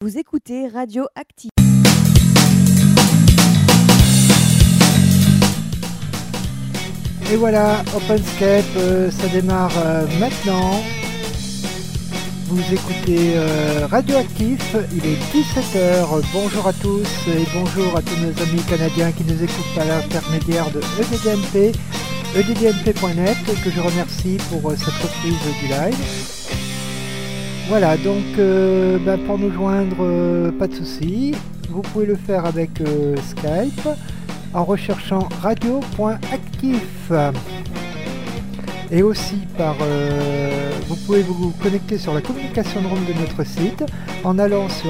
Vous écoutez Radio Active. Et voilà, OpenScape, ça démarre maintenant. Vous écoutez Radioactif, il est 17h. Bonjour à tous et bonjour à tous nos amis canadiens qui nous écoutent par l'intermédiaire de EDDNP, eddnp.net, que je remercie pour cette reprise du live. Voilà, donc pour nous joindre, pas de souci. Vous pouvez le faire avec Skype en recherchant radio.actif. Et aussi vous pouvez vous connecter sur la communication de room de notre site en allant sur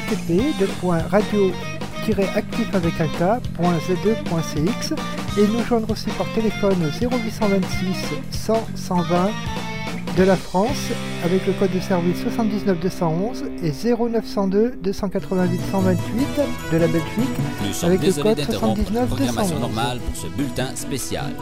http://radio-actif avec un k.z2.cx et nous joindre aussi par téléphone au 0826 100 120 de la France avec le code de service 79 211 et 0902 288 128 de la Belgique avec le code 79 programmation 211. normale pour ce bulletin spécial.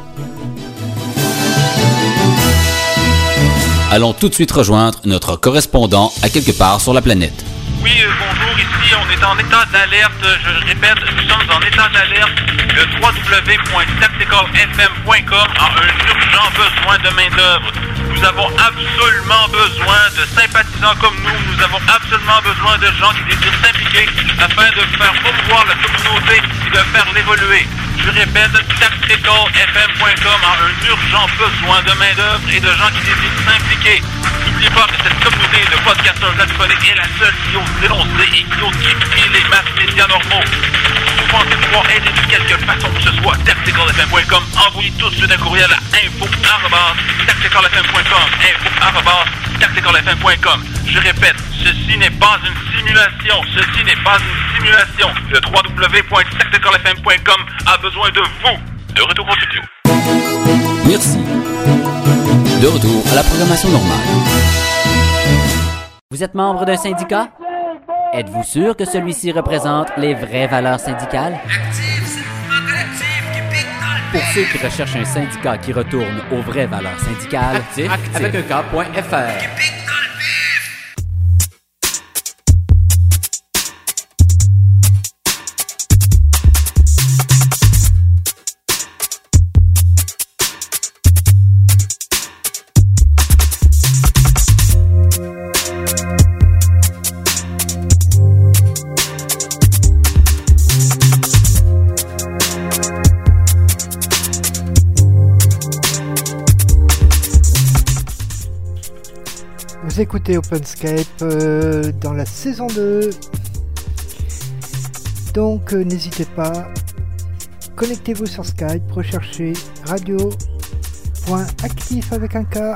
Allons tout de suite rejoindre notre correspondant à quelque part sur la planète. Oui, bonjour, ici on est en état d'alerte, je répète, nous sommes en état d'alerte. Le www.tacticalfm.com a un urgent besoin de main-d'œuvre. Nous avons absolument besoin de sympathisants comme nous avons absolument besoin de gens qui désirent s'impliquer afin de faire promouvoir la communauté et de faire l'évoluer. Je répète, tacticalfm.com a un urgent besoin de main-d'œuvre et de gens qui désirent s'impliquer. N'oubliez pas que cette communauté de podcasteurs radiophoniques est la seule qui ose dénoncer et qui ose critiquer les masses médias normaux. Si vous pensez pouvoir aider de quelque façon que ce soit, tacticalfm.com, envoyez tout de suite un courriel à info@tacticalfm.com, info@tacticalfm.com. Je répète, ceci n'est pas une simulation, ceci n'est pas une simulation. Le www.tacticalfm.com a besoin de vous. De retour au studio. Merci. De retour à la programmation normale. Vous êtes membre d'un syndicat? Êtes-vous sûr que celui-ci représente les vraies valeurs syndicales? Actif, c'est le mouvement collectif qui pique dans le Pour ceux qui recherchent un syndicat qui retourne aux vraies valeurs syndicales, Actif. Avec un K.fr. pique dans le vif. Vous écoutez OpenScape dans la saison 2. Donc n'hésitez pas, connectez-vous sur Skype, recherchez radio.actif avec un K.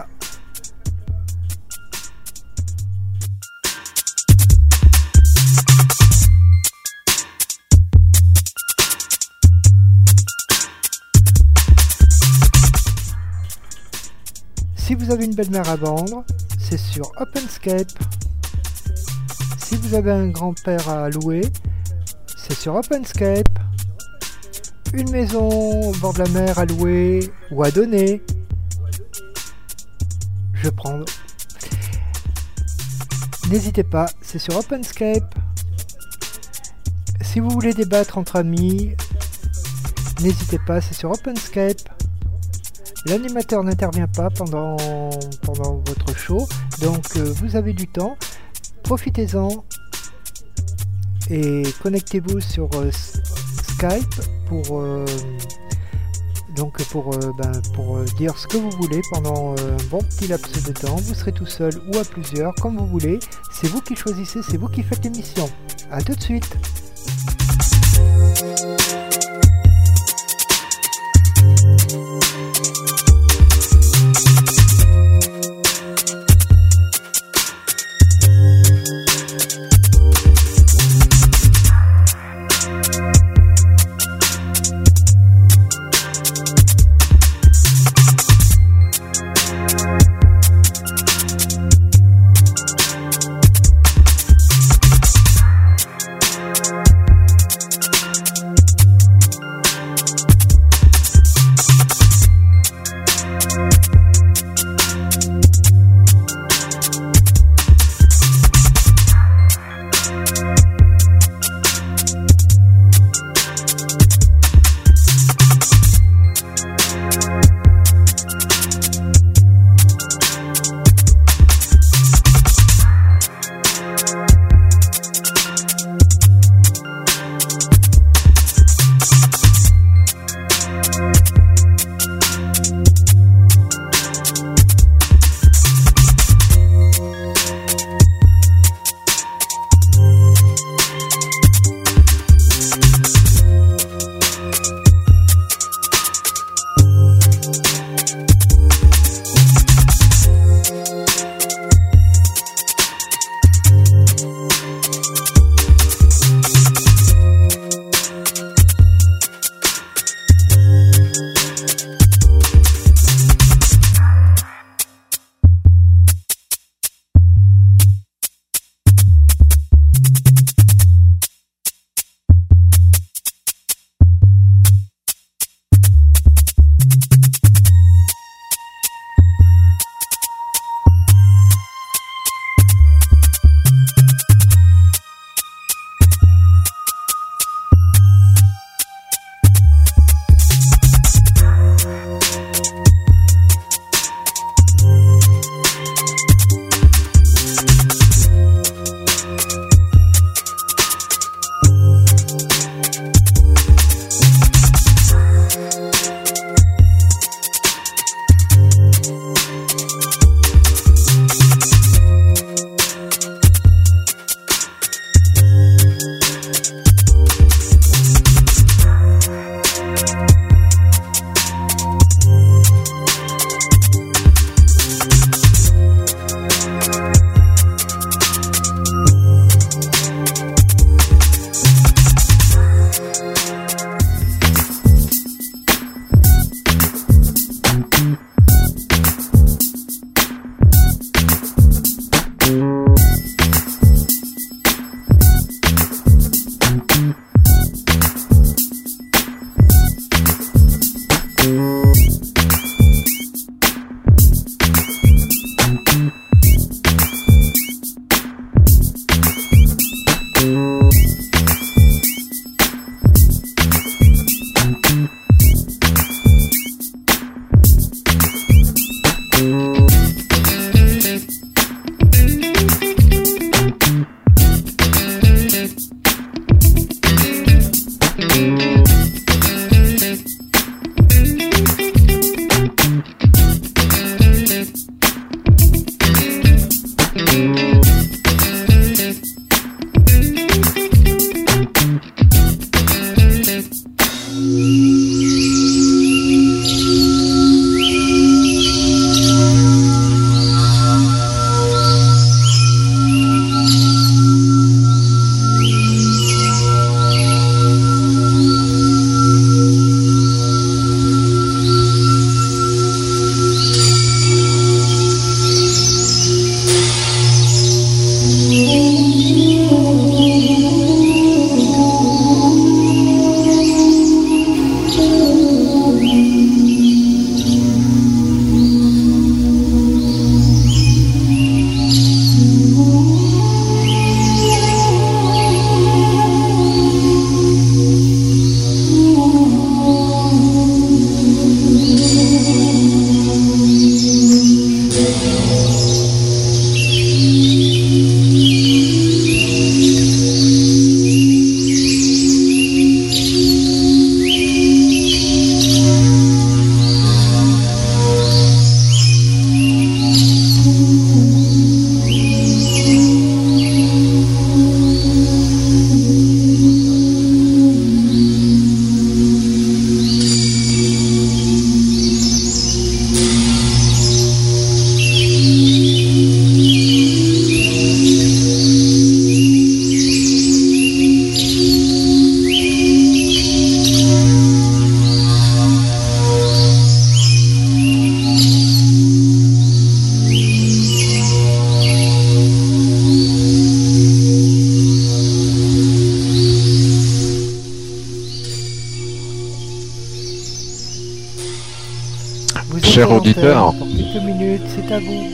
Si vous avez une belle mère à vendre, c'est sur OpenScape. Si vous avez un grand-père à louer, c'est sur OpenScape. Une maison au bord de la mer à louer ou à donner, je prends. N'hésitez pas, c'est sur OpenScape. Si vous voulez débattre entre amis, n'hésitez pas, c'est sur OpenScape. L'animateur n'intervient pas pendant votre show, donc vous avez du temps, profitez-en et connectez-vous sur Skype pour dire ce que vous voulez pendant un bon petit laps de temps. Vous serez tout seul ou à plusieurs, comme vous voulez. C'est vous qui choisissez, c'est vous qui faites l'émission. A tout de suite. Cher auditeur. Pour quelques minutes, c'est à vous.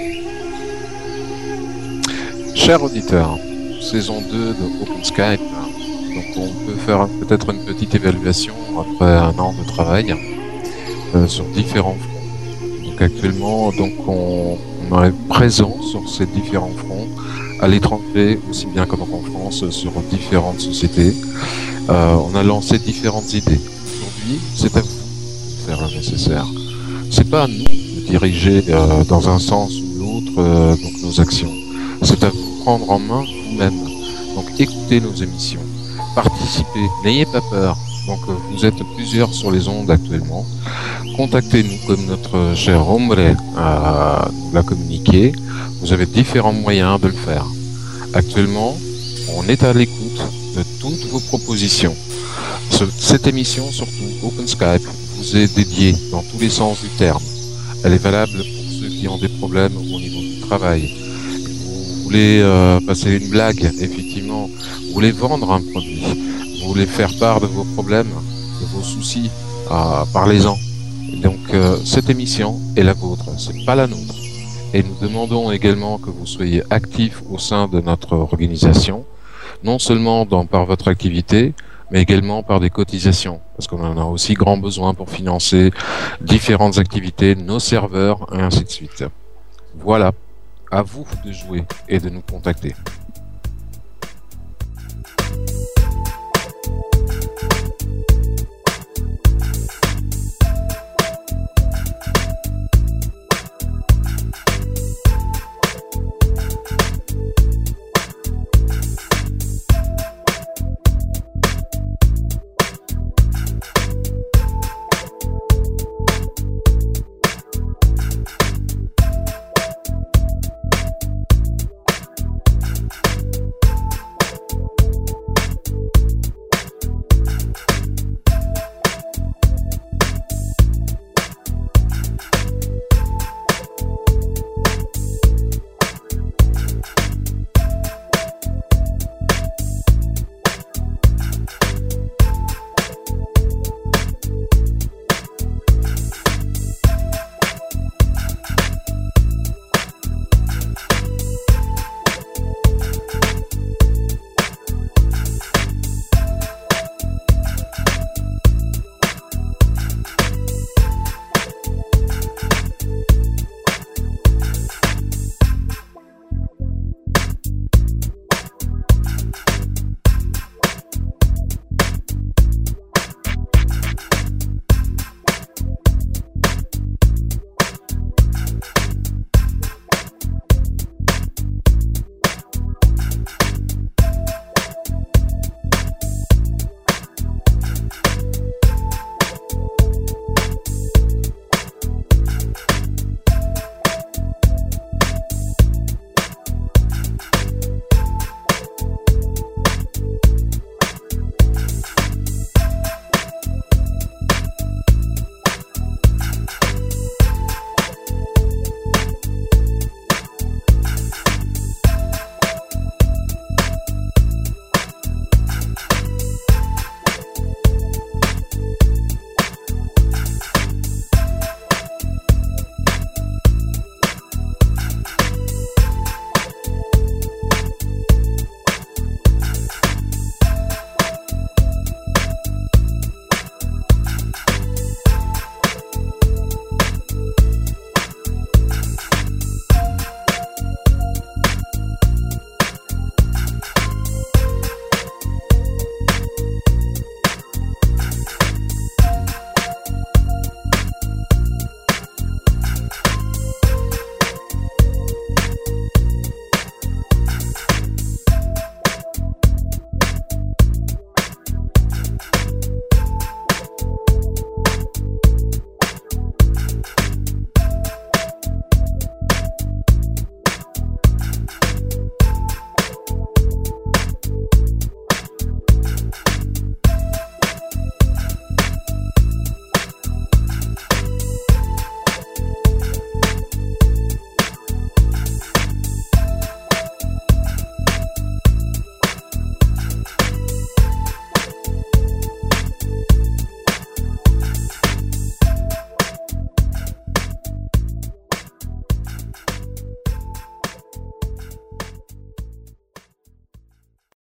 Chers auditeurs, saison 2 de Open Skype. Donc on peut faire peut-être une petite évaluation après un an de travail sur différents fronts. Donc actuellement, on est présent sur ces différents fronts, à l'étranger aussi bien qu'en France, sur différentes sociétés. On a lancé différentes idées. Aujourd'hui, c'est à vous de faire le nécessaire. C'est pas à nous de diriger dans un sens ou l'autre donc nos actions. C'est à vous de prendre en main vous-même. Donc écoutez nos émissions, participez, n'ayez pas peur. Donc vous êtes plusieurs sur les ondes actuellement. Contactez-nous comme notre cher Hombre nous l'a communiqué. Vous avez différents moyens de le faire. Actuellement, on est à l'écoute de toutes vos propositions. Cette émission, surtout Open Skype, vous est dédiée dans tous les sens du terme. Elle est valable pour ceux qui ont des problèmes au niveau du travail. Vous voulez passer une blague, effectivement. Vous voulez vendre un produit. Vous voulez faire part de vos problèmes, de vos soucis. Parlez-en. Donc cette émission est la vôtre, c'est pas la nôtre. Et nous demandons également que vous soyez actifs au sein de notre organisation, non seulement par votre activité, mais également par des cotisations, parce qu'on en a aussi grand besoin pour financer différentes activités, nos serveurs, et ainsi de suite. Voilà, à vous de jouer et de nous contacter.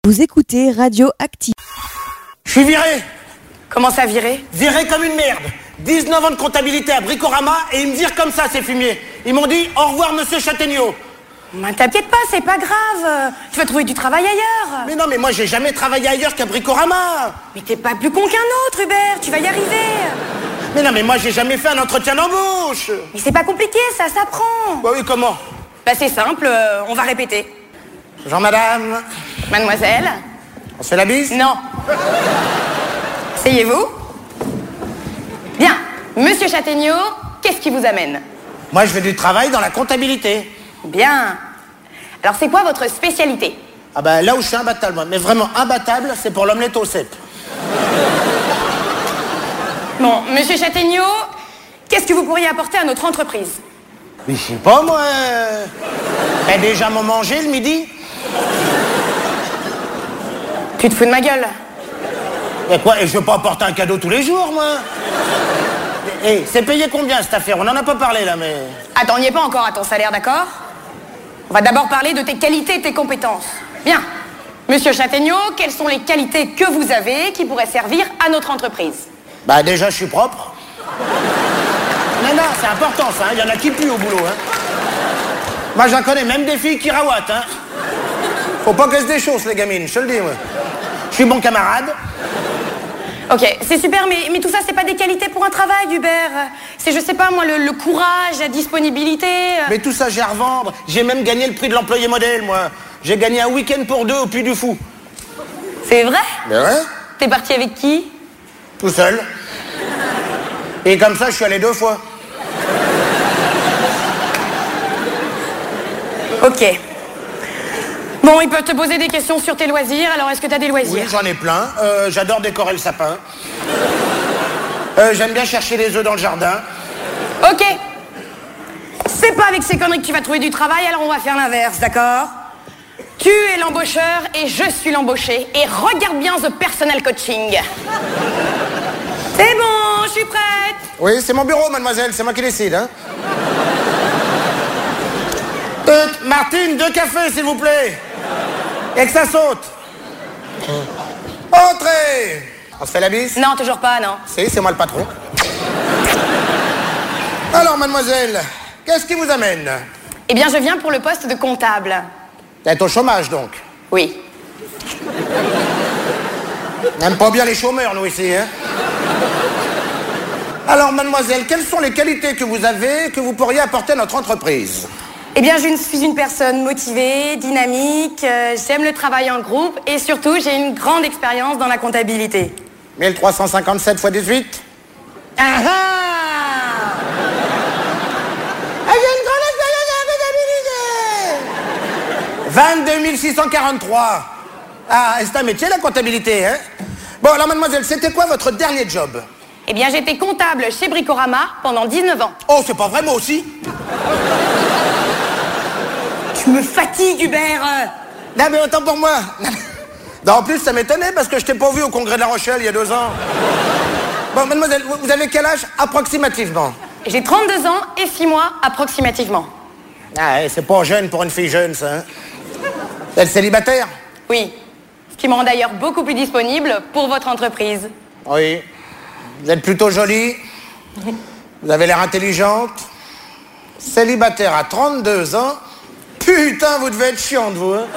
Vous écoutez Radio Active. Je suis viré. Comment ça, viré? Viré comme une merde. 19 ans de comptabilité à Bricorama et ils me virent comme ça, ces fumiers. Ils m'ont dit au revoir, monsieur Châtaigneau. T'inquiète pas, c'est pas grave. Tu vas trouver du travail ailleurs. Mais non, mais moi j'ai jamais travaillé ailleurs qu'à Bricorama. Mais t'es pas plus con qu'un autre, Hubert. Tu vas y arriver. Mais non, mais moi j'ai jamais fait un entretien d'embauche. Mais c'est pas compliqué, ça s'apprend. Bah oui, comment? Bah c'est simple, on va répéter. Bonjour madame. Mademoiselle. On se fait la bise? Non. Asseyez-vous. Bien. Monsieur Châtaigneau, qu'est-ce qui vous amène? Moi je veux du travail dans la comptabilité. Bien. Alors c'est quoi votre spécialité? Ah bah là où je suis imbattable, moi. Mais vraiment imbattable, c'est pour l'omelette au cèpe. Bon, monsieur Châtaigneau, qu'est-ce que vous pourriez apporter à notre entreprise? Mais je sais pas moi. T'as déjà m'en manger le midi? Tu te fous de ma gueule? Et quoi? Et je veux pas apporter un cadeau tous les jours, moi. Et c'est payé combien cette affaire? On en a pas parlé là, mais... Attends, on n'y est pas encore à ton salaire, d'accord? On va d'abord parler de tes qualités et tes compétences. Bien. Monsieur Châtaigneau, quelles sont les qualités que vous avez qui pourraient servir à notre entreprise? Bah déjà, je suis propre. Non, c'est important ça, hein. Il y en a qui puent au boulot, hein. Moi, j'en connais même des filles qui rawatent, hein. Faut pas qu'elles se déchaussent, les gamines, je te le dis, moi. Je suis bon camarade. Ok, c'est super, mais tout ça, c'est pas des qualités pour un travail, Hubert. C'est, je sais pas, moi, le courage, la disponibilité... Mais tout ça, j'ai à revendre. J'ai même gagné le prix de l'employé modèle, moi. J'ai gagné un week-end pour 2 au Puy du Fou. C'est vrai? Mais ouais. T'es parti avec qui? Tout seul. Et comme ça, je suis allé 2 fois. Ok. Bon, ils peuvent te poser des questions sur tes loisirs, alors est-ce que t'as des loisirs? Oui, j'en ai plein. J'adore décorer le sapin. J'aime bien chercher les œufs dans le jardin. Ok. C'est pas avec ces conneries que tu vas trouver du travail, alors on va faire l'inverse, d'accord? Tu es l'embaucheur et je suis l'embauché. Et regarde bien The Personal Coaching. C'est bon, je suis prête. Oui, c'est mon bureau, mademoiselle, c'est moi qui décide, hein. Martine, 2 cafés, s'il vous plaît. Et que ça saute. Entrez. On se fait la bise? Non, toujours pas, non. Si, c'est moi le patron. Alors, mademoiselle, qu'est-ce qui vous amène? Eh bien, je viens pour le poste de comptable. Vous êtes au chômage, donc? Oui. On n'aime pas bien les chômeurs, nous, ici, hein. Alors, mademoiselle, quelles sont les qualités que vous avez que vous pourriez apporter à notre entreprise? Eh bien, je suis une personne motivée, dynamique, j'aime le travail en groupe et surtout, j'ai une grande expérience dans la comptabilité. 1357 x 18? Ah ah! J'ai une grande expérience dans la comptabilité! 22 643. Ah, c'est un métier, la comptabilité, hein? Bon, alors, mademoiselle, c'était quoi votre dernier job? Eh bien, j'étais comptable chez Bricorama pendant 19 ans. Oh, c'est pas vrai, moi aussi? Tu me fatigues, Hubert. Non, mais autant pour moi. Non, en plus, ça m'étonnait parce que je t'ai pas vu au congrès de La Rochelle il y a 2 ans. Bon, mademoiselle, vous avez quel âge approximativement? J'ai 32 ans et 6 mois approximativement. Ah, c'est pas jeune pour une fille jeune, ça, hein? Vous êtes célibataire? Oui. Ce qui me rend d'ailleurs beaucoup plus disponible pour votre entreprise. Oui. Vous êtes plutôt jolie. Vous avez l'air intelligente. Célibataire à 32 ans. Putain, vous devez être chiante, vous, hein?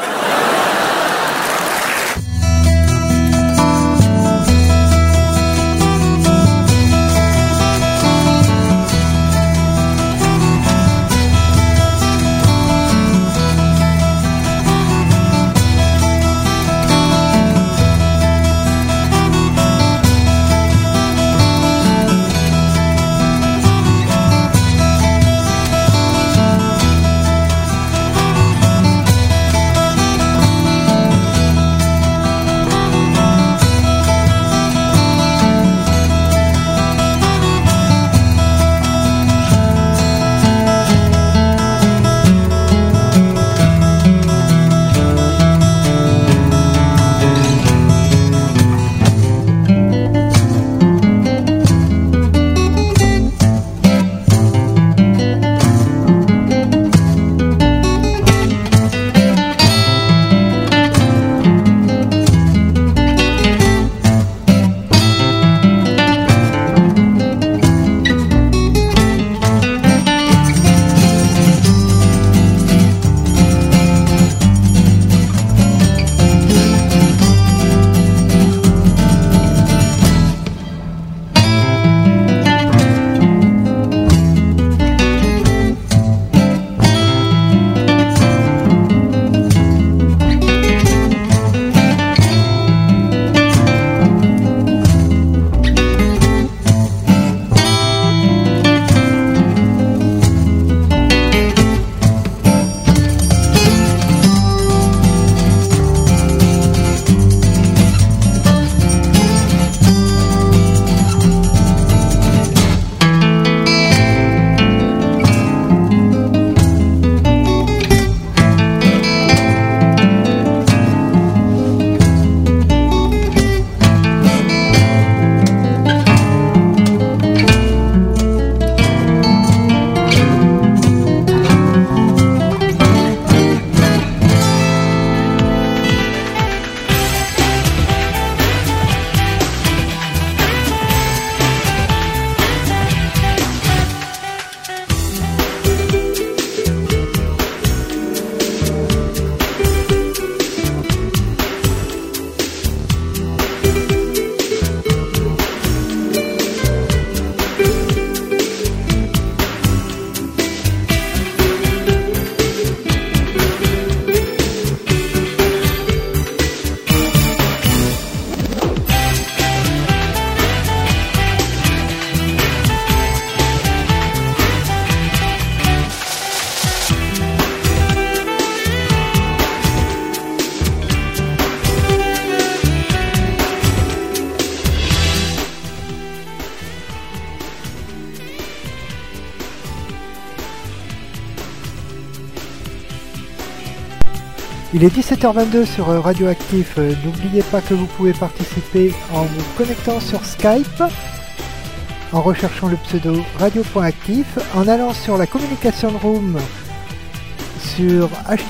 Il est 17h22 sur Radioactif. N'oubliez pas que vous pouvez participer en vous connectant sur Skype, en recherchant le pseudo radio.actif, en allant sur la communication room sur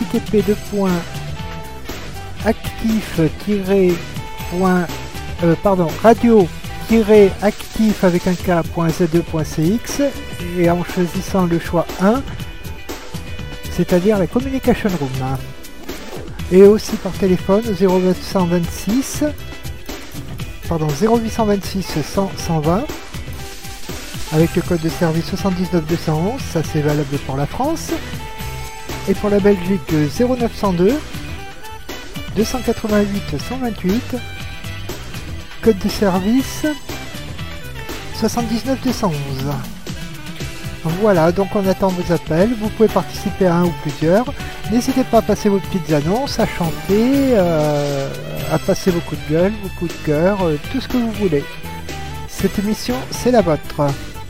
radio-actif avec un k.z2.cx et en choisissant le choix 1, c'est-à-dire la communication room. Et aussi par téléphone 0826 100 120 avec le code de service 79 211, ça c'est valable pour la France. Et pour la Belgique 0902 288 128, code de service 79 211. Voilà, donc on attend vos appels, vous pouvez participer à un ou plusieurs. N'hésitez pas à passer vos petites annonces, à chanter, à passer vos coups de gueule, vos coups de cœur, tout ce que vous voulez. Cette émission, c'est la vôtre.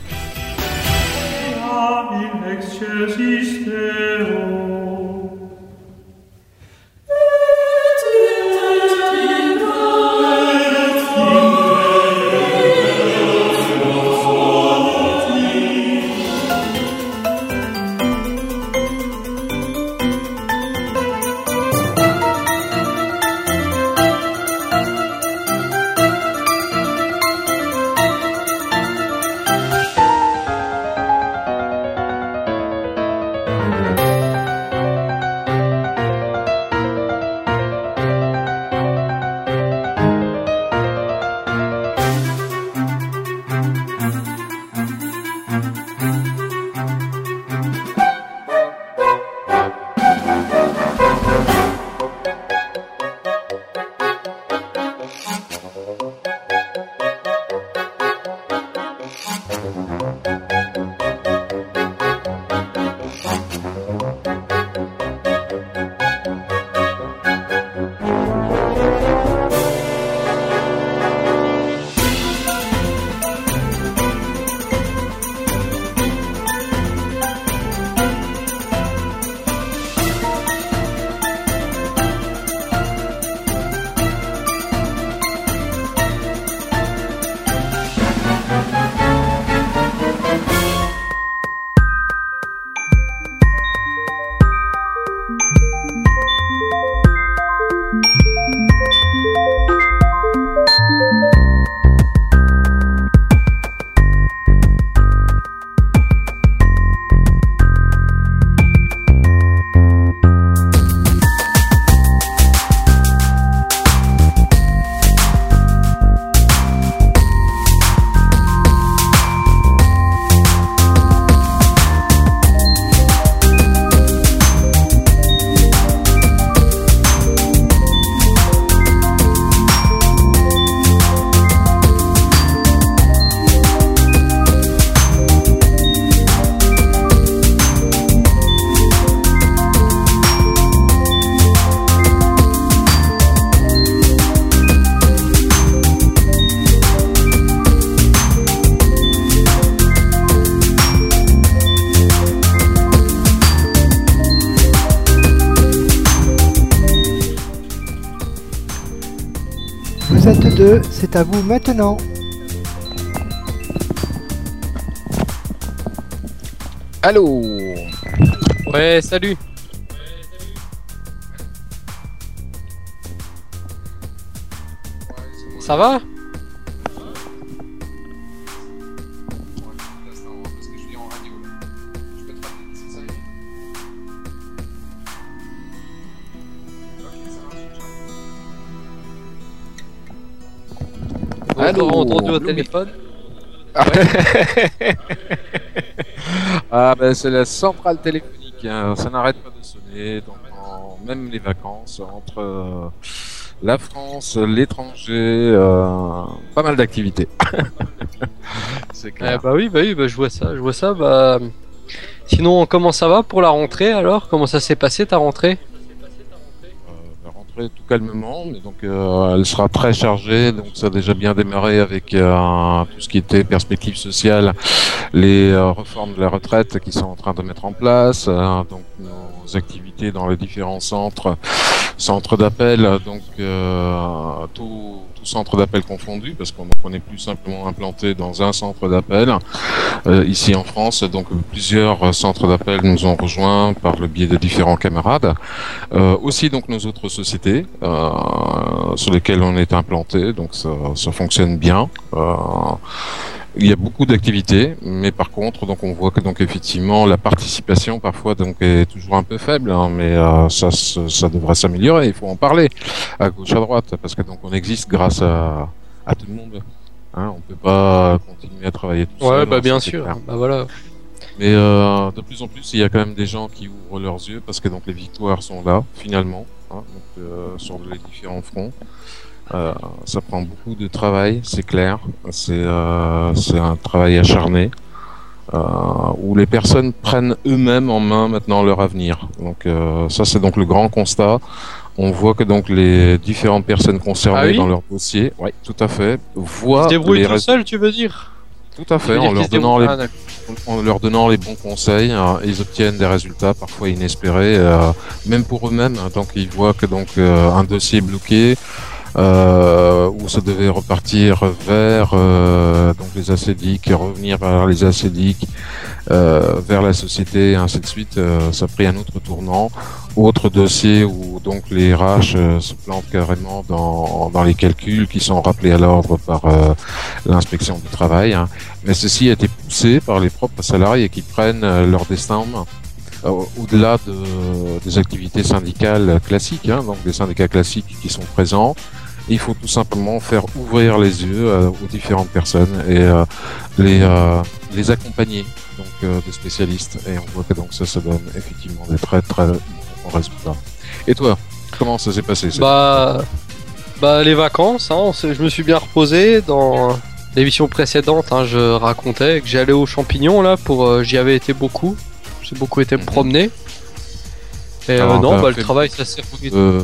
Vous êtes deux, c'est à vous maintenant. Allô. Ouais, salut. Ça va? Allô, entendu au téléphone. Ouais. Ah ben c'est la centrale téléphonique, hein. Ça n'arrête pas de sonner, donc même les vacances, entre la France, l'étranger, pas mal d'activités. C'est clair. Bah oui, je vois ça. Bah... Sinon, comment ça va pour la rentrée alors? Comment ça s'est passé ta rentrée? Tout calmement, mais donc elle sera très chargée, donc ça a déjà bien démarré avec tout ce qui était perspective sociale, les réformes de la retraite qui sont en train de mettre en place, donc nos nos activités dans les différents centres d'appel, donc tout centre d'appel confondu, parce qu'on n'est plus simplement implanté dans un centre d'appel ici en France. Donc plusieurs centres d'appel nous ont rejoints par le biais de différents camarades. Aussi donc nos autres sociétés sur lesquelles on est implanté, donc ça fonctionne bien. Il y a beaucoup d'activités, mais par contre, donc on voit que donc effectivement la participation parfois donc est toujours un peu faible, hein, mais ça devrait s'améliorer. Il faut en parler à gauche à droite, parce que donc on existe grâce à tout le monde. Hein, on peut pas continuer à travailler tout seul. Ouais, bah bien sûr. Bah voilà. Mais de plus en plus, il y a quand même des gens qui ouvrent leurs yeux, parce que donc les victoires sont là finalement, hein, donc, sur les différents fronts. Ça prend beaucoup de travail, c'est clair. C'est un travail acharné où les personnes prennent eux-mêmes en main maintenant leur avenir. Donc ça, c'est donc le grand constat. On voit que donc les différentes personnes concernées dans leur dossier, oui, tout à fait, voient. Ils se débrouillent tout seuls, tu veux dire? Tout à fait, en leur donnant les bons conseils, ils obtiennent des résultats parfois inespérés, même pour eux-mêmes. Donc ils voient que donc un dossier est bloqué. Où ça devait repartir vers donc les acédiques, revenir vers les acédiques, vers la société, et ainsi de suite. Ça a pris un autre tournant. Autre dossier où donc les RH se plantent carrément dans les calculs qui sont rappelés à l'ordre par l'inspection du travail. Hein. Mais ceci a été poussé par les propres salariés qui prennent leur destin en main. Au-delà des activités syndicales classiques, hein, donc des syndicats classiques qui sont présents, il faut tout simplement faire ouvrir les yeux aux différentes personnes et les accompagner donc de spécialistes. Et on voit que donc ça donne effectivement des très très bons résultats. Et toi, comment ça s'est passé? Bah les vacances, hein, je me suis bien reposé. Dans l'émission précédente, hein, je racontais que j'allais aux champignons là j'y avais été beaucoup. J'ai beaucoup été me promener. Et le travail, ça s'est remis.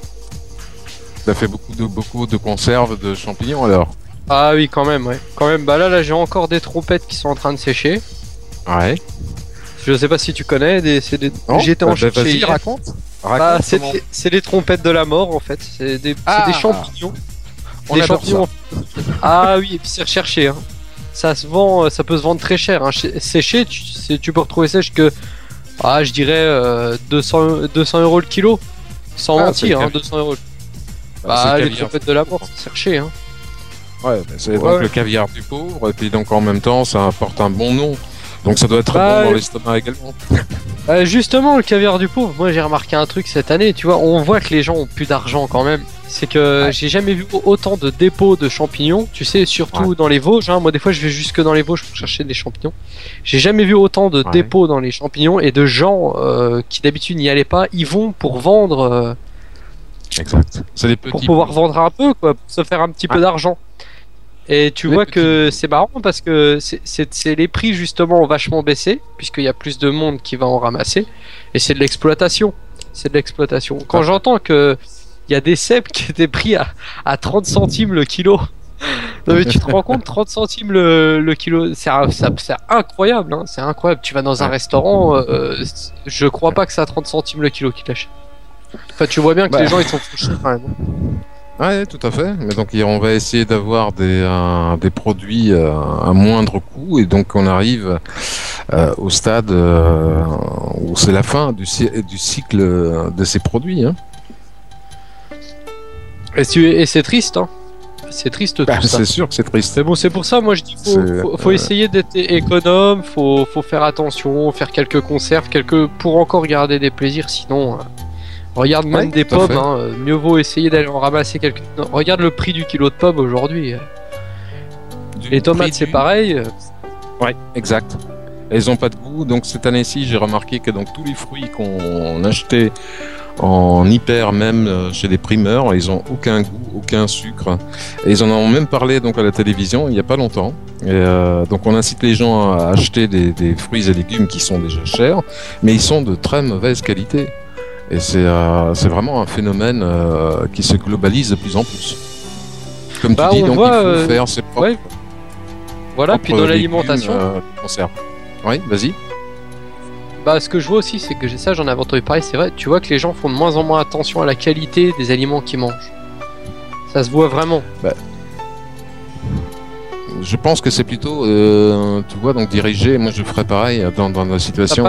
T'as fait beaucoup de conserves de champignons alors? Ah oui, quand même, ouais. Quand même, là j'ai encore des trompettes qui sont en train de sécher. Ouais. Je sais pas si tu connais, j'étais en chercher. Vas-y, raconte. C'est les trompettes de la mort en fait. C'est des champignons. Des champignons. Ah oui, et puis c'est recherché. Hein. Ça se vend, ça peut se vendre très cher. Hein. Séché, tu peux retrouver sèche que, je dirais 200 € le kilo. Sans mentir, hein, 200 €. Les trompettes de la mort, c'est cherché. Hein. Ouais, c'est donc le caviar du pauvre, et puis donc en même temps, ça apporte un bon nom. Donc ça doit être bon dans l'estomac également. Justement, le caviar du pauvre, moi j'ai remarqué un truc cette année, tu vois, on voit que les gens ont plus d'argent quand même. C'est que j'ai jamais vu autant de dépôts de champignons, tu sais, surtout dans les Vosges. Hein. Moi des fois je vais jusque dans les Vosges pour chercher des champignons. J'ai jamais vu autant de dépôts dans les champignons et de gens qui d'habitude n'y allaient pas, ils vont pour vendre. Exact. C'est des petits pour pouvoir vendre un peu, quoi, pour se faire un petit peu d'argent. Et tu vois que c'est marrant parce que c'est les prix justement ont vachement baissé puisqu'il y a plus de monde qui va en ramasser et c'est de l'exploitation. C'est de l'exploitation. Quand j'entends que il y a des cèpes qui étaient pris à 30 centimes le kilo. Non mais tu te rends compte, 30 centimes le kilo, c'est incroyable, hein, c'est incroyable. Tu vas dans un restaurant, je crois pas que c'est à 30 centimes le kilo qu'ils l'achètent. Enfin, tu vois bien que les gens ils sont fouchés quand même. Ouais, tout à fait. Mais donc on va essayer d'avoir des produits à moindre coût et donc on arrive au stade où c'est la fin du cycle de ces produits. Hein. Et c'est triste, hein. C'est triste tout ça. C'est sûr que c'est triste. Mais bon, c'est pour ça, moi je dis faut essayer d'être économe, faut faire attention, faire quelques conserves, pour encore garder des plaisirs, sinon. Regarde même des pommes, hein, mieux vaut essayer d'aller en ramasser quelques. Non, regarde le prix du kilo de pommes aujourd'hui. Les tomates c'est pareil. Ouais, exact. Elles ont pas de goût, donc cette année-ci j'ai remarqué que donc tous les fruits qu'on achetait en hyper, même chez les primeurs, ils ont aucun goût, aucun sucre. Et ils en ont même parlé donc à la télévision il y a pas longtemps. Et donc on incite les gens à acheter des fruits et légumes qui sont déjà chers, mais ils sont de très mauvaise qualité. Et c'est vraiment un phénomène qui se globalise de plus en plus. Comme tu dis, donc il faut faire ses propres. Ouais. Voilà, puis dans l'alimentation. Conserve. Oui, vas-y. Bah, ce que je vois aussi, c'est que j'en avais entendu parler, c'est vrai, tu vois que les gens font de moins en moins attention à la qualité des aliments qu'ils mangent. Ça se voit vraiment. Bah, je pense que c'est plutôt, tu vois, donc dirigé. Moi, je ferais pareil dans la situation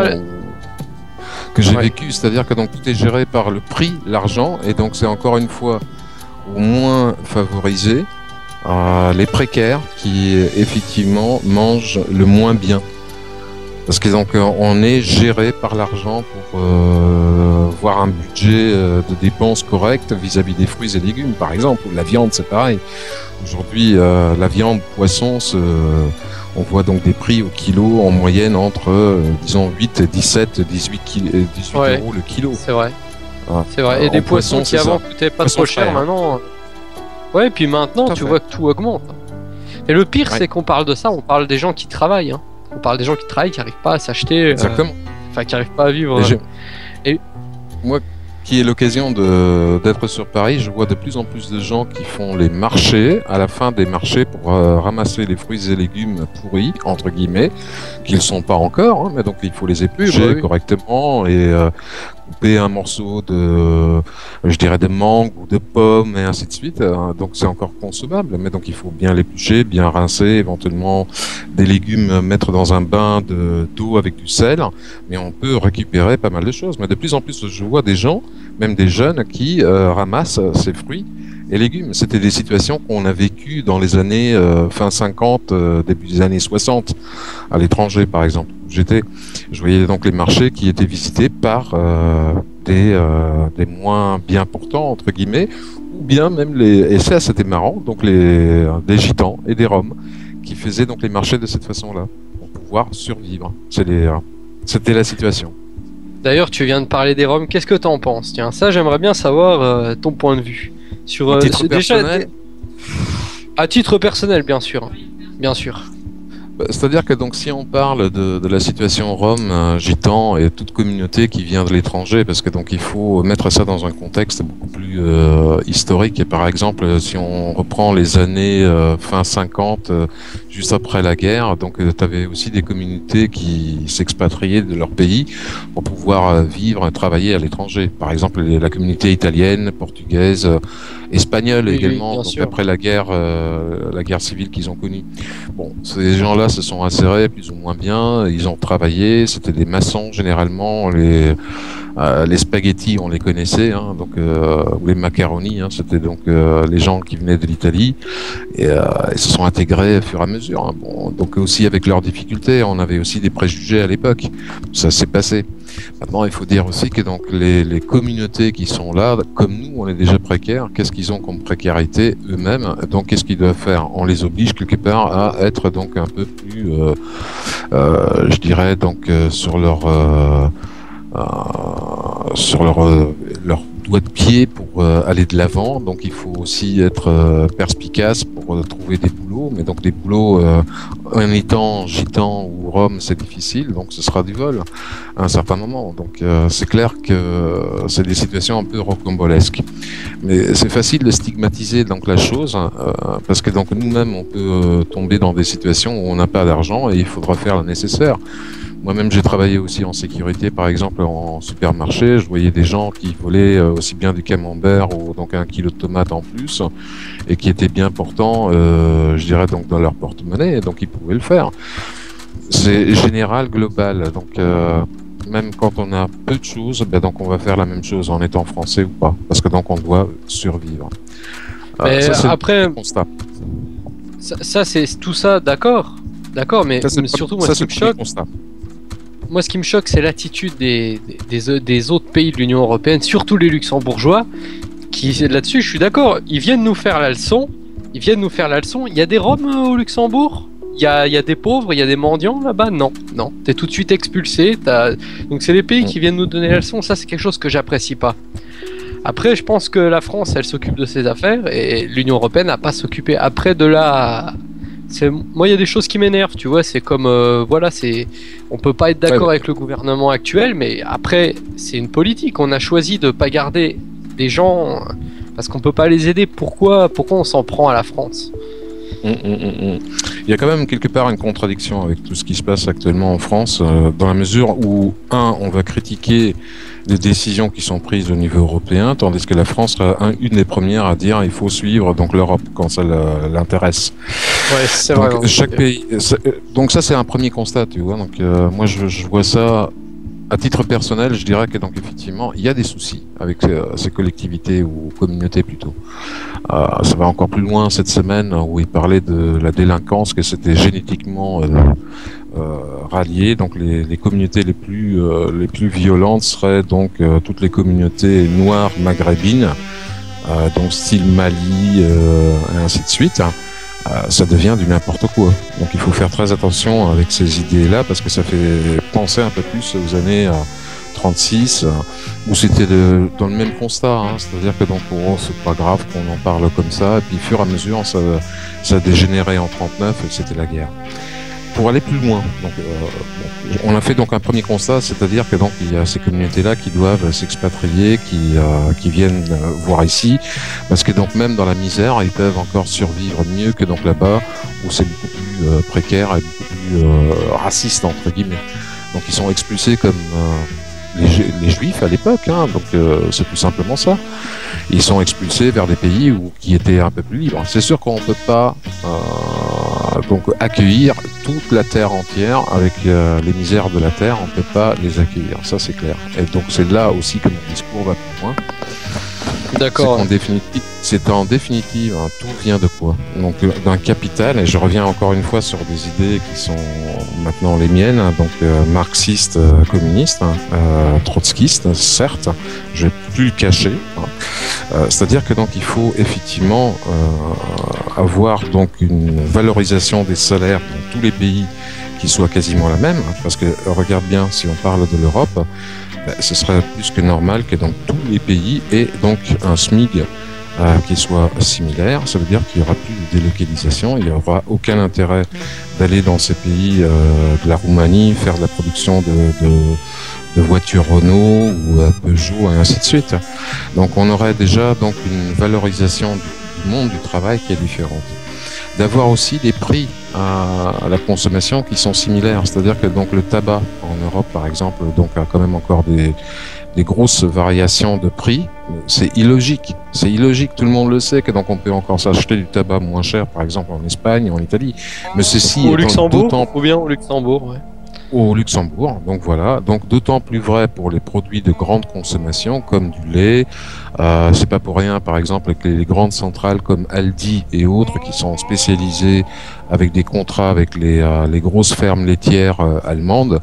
que j'ai vécue, c'est-à-dire que donc tout est géré par le prix, l'argent, et donc c'est encore une fois au moins favorisé les précaires qui effectivement mangent le moins bien. Parce que donc on est géré par l'argent pour voir un budget de dépenses correct vis-à-vis des fruits et légumes, par exemple. Ou la viande, c'est pareil. Aujourd'hui, la viande, poisson, on voit donc des prix au kilo en moyenne entre, disons, 8, 17, 18 euros le kilo. C'est vrai. Ah. C'est vrai. Et des poissons qui avant coûtaient pas trop cher, maintenant. Ouais, et puis maintenant, tu vois que tout augmente. Et le pire, c'est qu'on parle de ça, on parle des gens qui travaillent. Hein. On parle des gens qui travaillent, qui n'arrivent pas à s'acheter. Exactement. Enfin, qui n'arrivent pas à vivre. Et moi, qui ai l'occasion d'être sur Paris, je vois de plus en plus de gens qui font les marchés, à la fin des marchés, pour ramasser les fruits et légumes pourris, entre guillemets, qu'ils ne sont pas encore, hein, mais donc il faut les éplucher correctement et couper un morceau de, je dirais, de mangue ou de pomme et ainsi de suite. Donc c'est encore consommable, mais donc il faut bien l'éplucher, bien rincer, éventuellement des légumes mettre dans un bain d'eau avec du sel, mais on peut récupérer pas mal de choses. Mais de plus en plus, je vois des gens, même des jeunes, qui ramassent ces fruits et légumes. C'était des situations qu'on a vécues dans les années fin 50, début des années 60, à l'étranger par exemple. Je voyais donc les marchés qui étaient visités par des moins bien portants, entre guillemets, ou bien même et ça c'était marrant, donc des gitans et des roms qui faisaient donc les marchés de cette façon-là, pour pouvoir survivre. C'était la situation. D'ailleurs, tu viens de parler des roms, qu'est-ce que t'en penses? Tiens, ça j'aimerais bien savoir ton point de vue. Sur à titre personnel, à titre personnel, bien sûr. Bien sûr. C'est-à-dire que donc si on parle de la situation rome, gitan et toute communauté qui vient de l'étranger, parce que donc il faut mettre ça dans un contexte beaucoup plus historique. Et par exemple, si on reprend les années fin 50, juste après la guerre, donc tu avais aussi des communautés qui s'expatriaient de leur pays pour pouvoir vivre et travailler à l'étranger. Par exemple, la communauté italienne, portugaise, espagnole également. Donc sûr. Après la guerre civile qu'ils ont connue. Bon, ces gens-là se sont insérés plus ou moins bien, ils ont travaillé, c'était des maçons généralement, les spaghettis on les connaissait, hein, donc ou les macaronis, hein, c'était donc les gens qui venaient de l'Italie et ils se sont intégrés au fur et à mesure. Hein. Bon, donc aussi avec leurs difficultés, on avait aussi des préjugés à l'époque, ça s'est passé. Maintenant, il faut dire aussi que donc les communautés qui sont là, comme nous, on est déjà précaires. Qu'est-ce qu'ils ont comme précarité eux-mêmes? Donc, qu'est-ce qu'ils doivent faire? On les oblige quelque part à être donc un peu plus, je dirais donc sur leur doigt de pied pour aller de l'avant. Donc, il faut aussi être perspicace pour trouver des boulots. Mais donc, des boulots en étant gitan ou rome, c'est difficile. Donc, ce sera du vol à un certain moment. Donc, c'est clair que c'est des situations un peu rocambolesques. Mais c'est facile de stigmatiser donc la chose parce que donc nous-mêmes, on peut tomber dans des situations où on n'a pas d'argent et il faudra faire le nécessaire. Moi-même, j'ai travaillé aussi en sécurité, par exemple, en supermarché. Je voyais des gens qui volaient aussi bien du camembert ou donc 1 kilo de tomates en plus et qui étaient bien portants, je dirais, donc dans leur porte-monnaie, et donc ils pouvaient le faire. C'est général, global. Donc, même quand on a peu de choses, ben donc on va faire la même chose en étant français ou pas, parce que donc on doit survivre. Ça, c'est après, le constat. Ça, c'est tout ça, d'accord, mais surtout moi, ce qui me choque. Moi, ce qui me choque, c'est l'attitude des autres pays de l'Union européenne, surtout les luxembourgeois, qui, là-dessus, je suis d'accord, ils viennent nous faire la leçon. Il y a des Roms au Luxembourg? Il y a des pauvres, il y a des mendiants là-bas? Non. T'es tout de suite expulsé. Donc, c'est les pays qui viennent nous donner la leçon. Ça, c'est quelque chose que j'apprécie pas. Après, je pense que la France, elle s'occupe de ses affaires et l'Union européenne n'a pas s'occuper. Après, de là... Moi, il y a des choses qui m'énervent, tu vois, c'est comme, on peut pas être d'accord avec le gouvernement actuel, mais après, c'est une politique, on a choisi de pas garder des gens, parce qu'on peut pas les aider, pourquoi on s'en prend à la France? Il y a quand même quelque part une contradiction avec tout ce qui se passe actuellement en France, dans la mesure où, on va critiquer des décisions qui sont prises au niveau européen, tandis que la France sera une des premières à dire il faut suivre donc l'Europe quand ça l'intéresse. Ouais, c'est donc, vrai. Chaque pays. Donc ça c'est un premier constat, tu vois. Donc moi je vois ça. À titre personnel, je dirais que donc effectivement, il y a des soucis avec ces collectivités ou communautés plutôt. Ça va encore plus loin cette semaine où il parlait de la délinquance, que c'était génétiquement rallié. Donc les communautés les plus violentes seraient donc toutes les communautés noires maghrébines, donc style Mali et ainsi de suite. Ça devient du n'importe quoi. Donc il faut faire très attention avec ces idées-là parce que ça fait penser un peu plus aux années 36 où c'était dans le même constat. C'est-à-dire que donc c'est pas grave qu'on en parle comme ça. Et puis au fur et à mesure, ça a dégénéré en 39 et c'était la guerre. Pour aller plus loin, donc, on a fait donc un premier constat, c'est-à-dire que donc il y a ces communautés-là qui doivent s'expatrier, qui viennent voir ici, parce que donc même dans la misère, ils peuvent encore survivre mieux que donc là-bas où c'est beaucoup plus précaire et beaucoup plus raciste entre guillemets. Donc ils sont expulsés comme les Juifs à l'époque, donc c'est tout simplement ça. Ils sont expulsés vers des pays qui étaient un peu plus libres. C'est sûr qu'on ne peut pas donc accueillir toute la terre entière avec les misères de la terre, on ne peut pas les accueillir, ça c'est clair. Et donc c'est là aussi que mon discours va plus loin. D'accord. C'est en définitive, tout vient de quoi? Donc d'un capital, et je reviens encore une fois sur des idées qui sont maintenant les miennes, donc marxistes, communistes, trotskistes, certes, je vais plus le cacher. C'est-à-dire que donc il faut effectivement avoir donc une valorisation des salaires dans tous les pays qui soit quasiment la même, parce que regarde bien, si on parle de l'Europe, ce serait plus que normal que dans tous les pays aient donc un SMIC qui soit similaire. Ça veut dire qu'il n'y aura plus de délocalisation, il n'y aura aucun intérêt d'aller dans ces pays de la Roumanie faire de la production de voitures Renault ou Peugeot et ainsi de suite. Donc on aurait déjà donc une valorisation du monde du travail qui est différente. D'avoir aussi des prix à la consommation qui sont similaires, c'est-à-dire que donc le tabac en Europe par exemple donc a quand même encore des grosses variations de prix. C'est illogique, tout le monde le sait que donc on peut encore s'acheter du tabac moins cher par exemple en Espagne, en Italie, mais ceci au Luxembourg ou bien au Luxembourg, ouais. Au Luxembourg, donc voilà, donc d'autant plus vrai pour les produits de grande consommation comme du lait. C'est pas pour rien, par exemple, avec les grandes centrales comme Aldi et autres qui sont spécialisées avec des contrats avec les grosses fermes laitières allemandes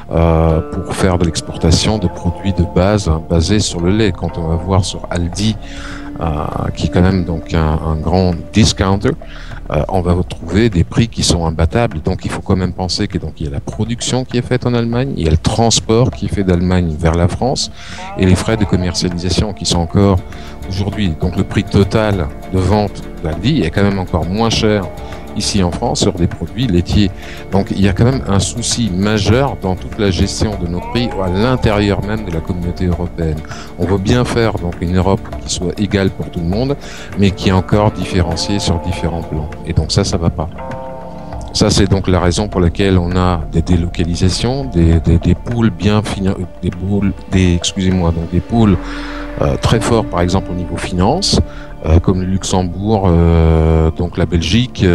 pour faire de l'exportation de produits de base basés sur le lait. Quand on va voir sur Aldi, qui est quand même donc un grand discounter, on va retrouver des prix qui sont imbattables. Donc il faut quand même penser que donc il y a la production qui est faite en Allemagne, il y a le transport qui est fait d'Allemagne vers la France et les frais de commercialisation qui sont encore aujourd'hui. Donc le prix total de vente d'Aldi est quand même encore moins cher ici en France sur des produits laitiers. Donc il y a quand même un souci majeur dans toute la gestion de nos prix à l'intérieur même de la communauté européenne. On veut bien faire donc une Europe qui soit égale pour tout le monde, mais qui est encore différenciée sur différents plans. Et donc ça va pas. Ça, c'est donc la raison pour laquelle on a des délocalisations, des pôles bien des pôles très forts, par exemple au niveau finance, comme le Luxembourg, donc la Belgique,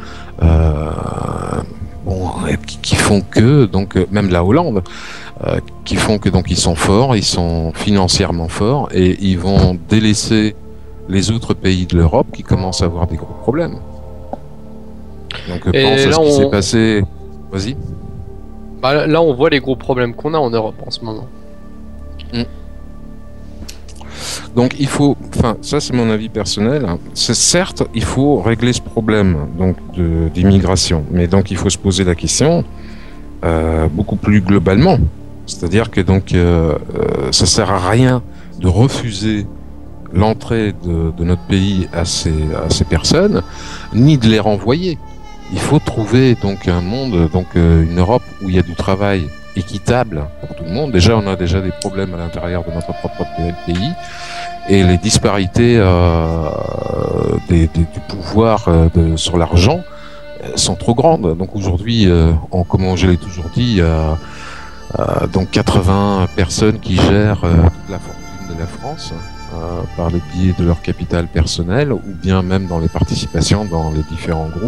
qui font que, donc même la Hollande, qui font que donc ils sont forts, ils sont financièrement forts et ils vont délaisser les autres pays de l'Europe qui commencent à avoir des gros problèmes. Donc pense à ce qui s'est passé. Vas-y. Bah, là, on voit les gros problèmes qu'on a en Europe en ce moment. Donc il faut, ça c'est mon avis personnel, c'est certes il faut régler ce problème donc d'immigration, mais donc il faut se poser la question beaucoup plus globalement, c'est-à-dire que donc ça sert à rien de refuser l'entrée de notre pays à ces personnes, ni de les renvoyer. Il faut trouver donc un monde, donc une Europe où il y a du travail équitable pour tout le monde. Déjà, on a déjà des problèmes à l'intérieur de notre propre pays et les disparités du pouvoir sur l'argent sont trop grandes. Donc aujourd'hui, comme je l'ai toujours dit, il y a donc 80 personnes qui gèrent toute la fortune de la France par le biais de leur capital personnel ou bien même dans les participations dans les différents groupes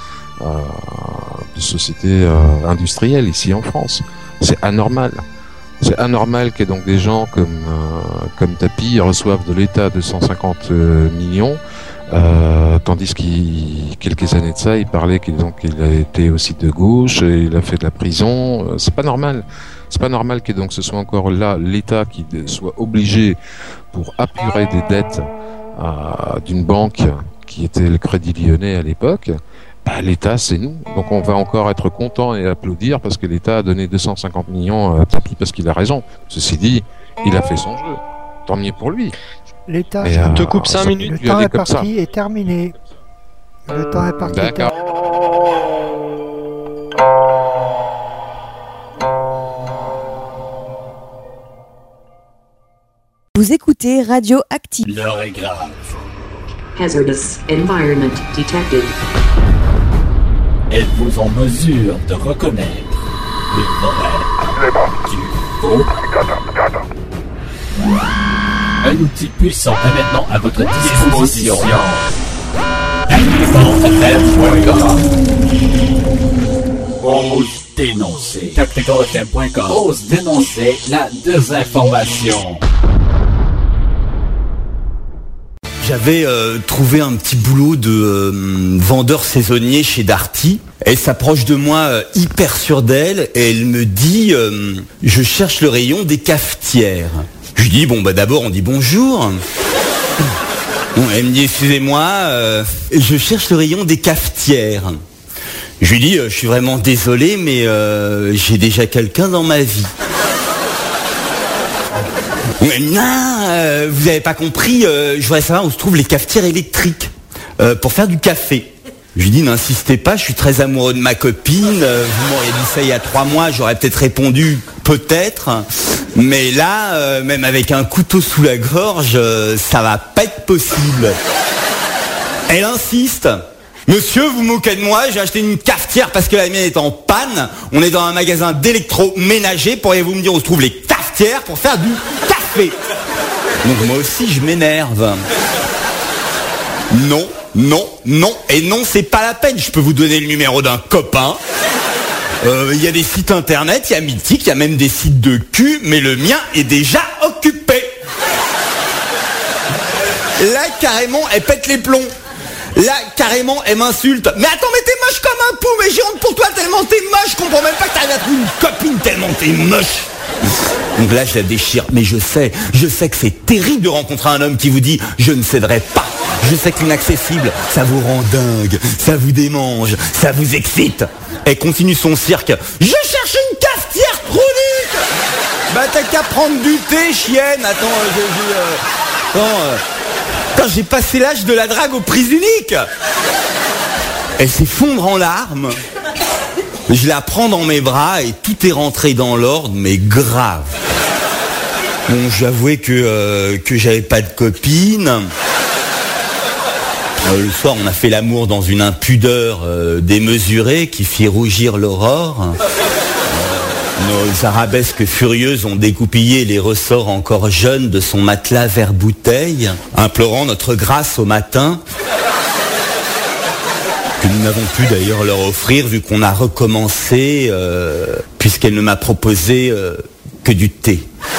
de sociétés industrielles ici en France. C'est anormal. C'est anormal que donc des gens comme Tapi reçoivent de l'État 250 millions, tandis quelques années de ça, il parlait qu'il a été aussi de gauche, et il a fait de la prison. C'est pas normal. C'est pas normal que donc ce soit encore là l'État qui soit obligé pour apurer des dettes d'une banque qui était le Crédit Lyonnais à l'époque. L'État, c'est nous. Donc on va encore être content et applaudir parce que l'État a donné 250 millions à Tapi parce qu'il a raison. Ceci dit, il a fait son jeu. Tant mieux pour lui. L'État, je te coupe 5 minutes. Le temps imparti est terminé. Le temps imparti est terminé. Vous écoutez Radio Active. L'heure est grave. Hazardous environment detected. Êtes-vous en mesure de reconnaître le vrai du faux? Un outil puissant est maintenant à votre disposition. TacticalFM.com. Ose dénoncer. TacticalFM.com. Ose dénoncer la désinformation. J'avais trouvé un petit boulot de vendeur saisonnier chez Darty. Elle s'approche de moi hyper sûre d'elle et elle me dit je cherche le rayon des cafetières. Je lui dis d'abord on dit bonjour. Bon, elle me dit excusez-moi, je cherche le rayon des cafetières. Je lui dis je suis vraiment désolé mais j'ai déjà quelqu'un dans ma vie. Non, vous avez pas compris, je voudrais savoir où se trouvent les cafetières électriques pour faire du café. Je lui dis n'insistez pas, je suis très amoureux de ma copine, vous m'auriez dit ça il y a 3 mois, j'aurais peut-être répondu peut-être, mais là, même avec un couteau sous la gorge, ça va pas être possible. Elle insiste. Monsieur, vous moquez de moi, j'ai acheté une cafetière parce que la mienne est en panne, on est dans un magasin d'électroménager, pourriez-vous me dire où se trouvent les cafetières pour faire du café? Donc moi aussi je m'énerve. Non, et non, c'est pas la peine, je peux vous donner le numéro d'un copain. Il y a des sites internet, il y a Mythique, il y a même des sites de cul, mais le mien est déjà occupé. Là carrément, elle pète les plombs. Là, carrément, elle m'insulte. Mais attends, mais t'es moche comme un pou, mais j'ai honte pour toi tellement t'es moche. Je comprends même pas que t'arrives à trouver une copine tellement t'es moche. Donc là, je la déchire. Mais je sais que c'est terrible de rencontrer un homme qui vous dit « Je ne céderai pas ». Je sais que l'inaccessible, ça vous rend dingue, ça vous démange, ça vous excite. Elle continue son cirque. « Je cherche une cafetière chronique !» T'as qu'à prendre du thé, chienne. Quand j'ai passé l'âge de la drague aux prises uniques. Elle s'effondre en larmes. Je la prends dans mes bras et tout est rentré dans l'ordre, mais grave. Bon, j'avouais que j'avais pas de copine. Le soir, on a fait l'amour dans une impudeur démesurée qui fit rougir l'aurore. Nos arabesques furieuses ont découpillé les ressorts encore jeunes de son matelas vert bouteille, implorant notre grâce au matin, que nous n'avons pu d'ailleurs leur offrir vu qu'on a recommencé, puisqu'elle ne m'a proposé que du thé.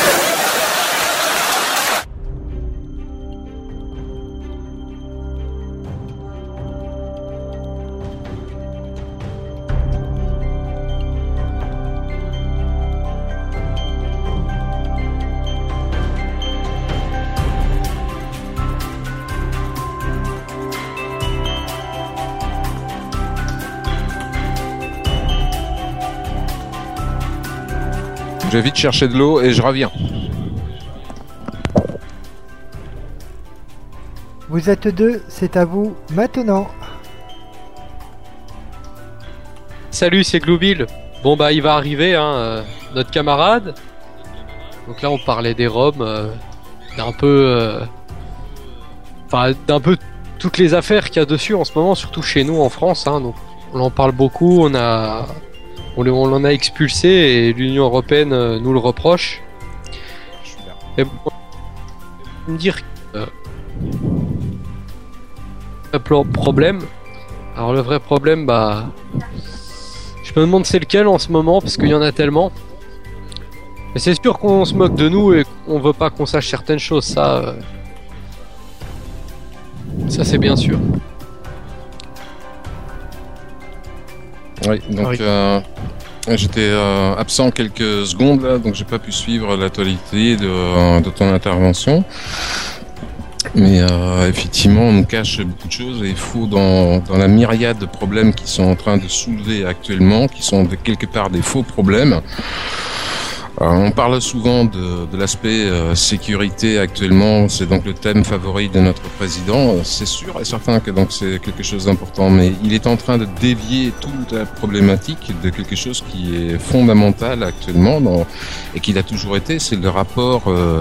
Je vais vite chercher de l'eau et je reviens. Vous êtes deux, c'est à vous maintenant. Salut, c'est Gloobil. Bon il va arriver, notre camarade. Donc là on parlait des Roms, d'un peu toutes les affaires qu'il y a dessus en ce moment, surtout chez nous en France. Donc on en parle beaucoup, on l'en a expulsé et l'Union Européenne nous le reproche. Et bon, me dire problème. Alors le vrai problème, je me demande c'est lequel en ce moment parce qu'il y en a tellement. Mais c'est sûr qu'on se moque de nous et qu'on veut pas qu'on sache certaines choses, ça c'est bien sûr. Oui, donc j'étais absent quelques secondes là, donc j'ai pas pu suivre l'actualité de ton intervention. Mais effectivement, on nous cache beaucoup de choses et il faut dans la myriade de problèmes qui sont en train de soulever actuellement, qui sont quelque part des faux problèmes. On parle souvent de l'aspect sécurité actuellement, c'est donc le thème favori de notre président. C'est sûr et certain que donc c'est quelque chose d'important, mais il est en train de dévier toute la problématique de quelque chose qui est fondamental actuellement et qui l'a toujours été, c'est le rapport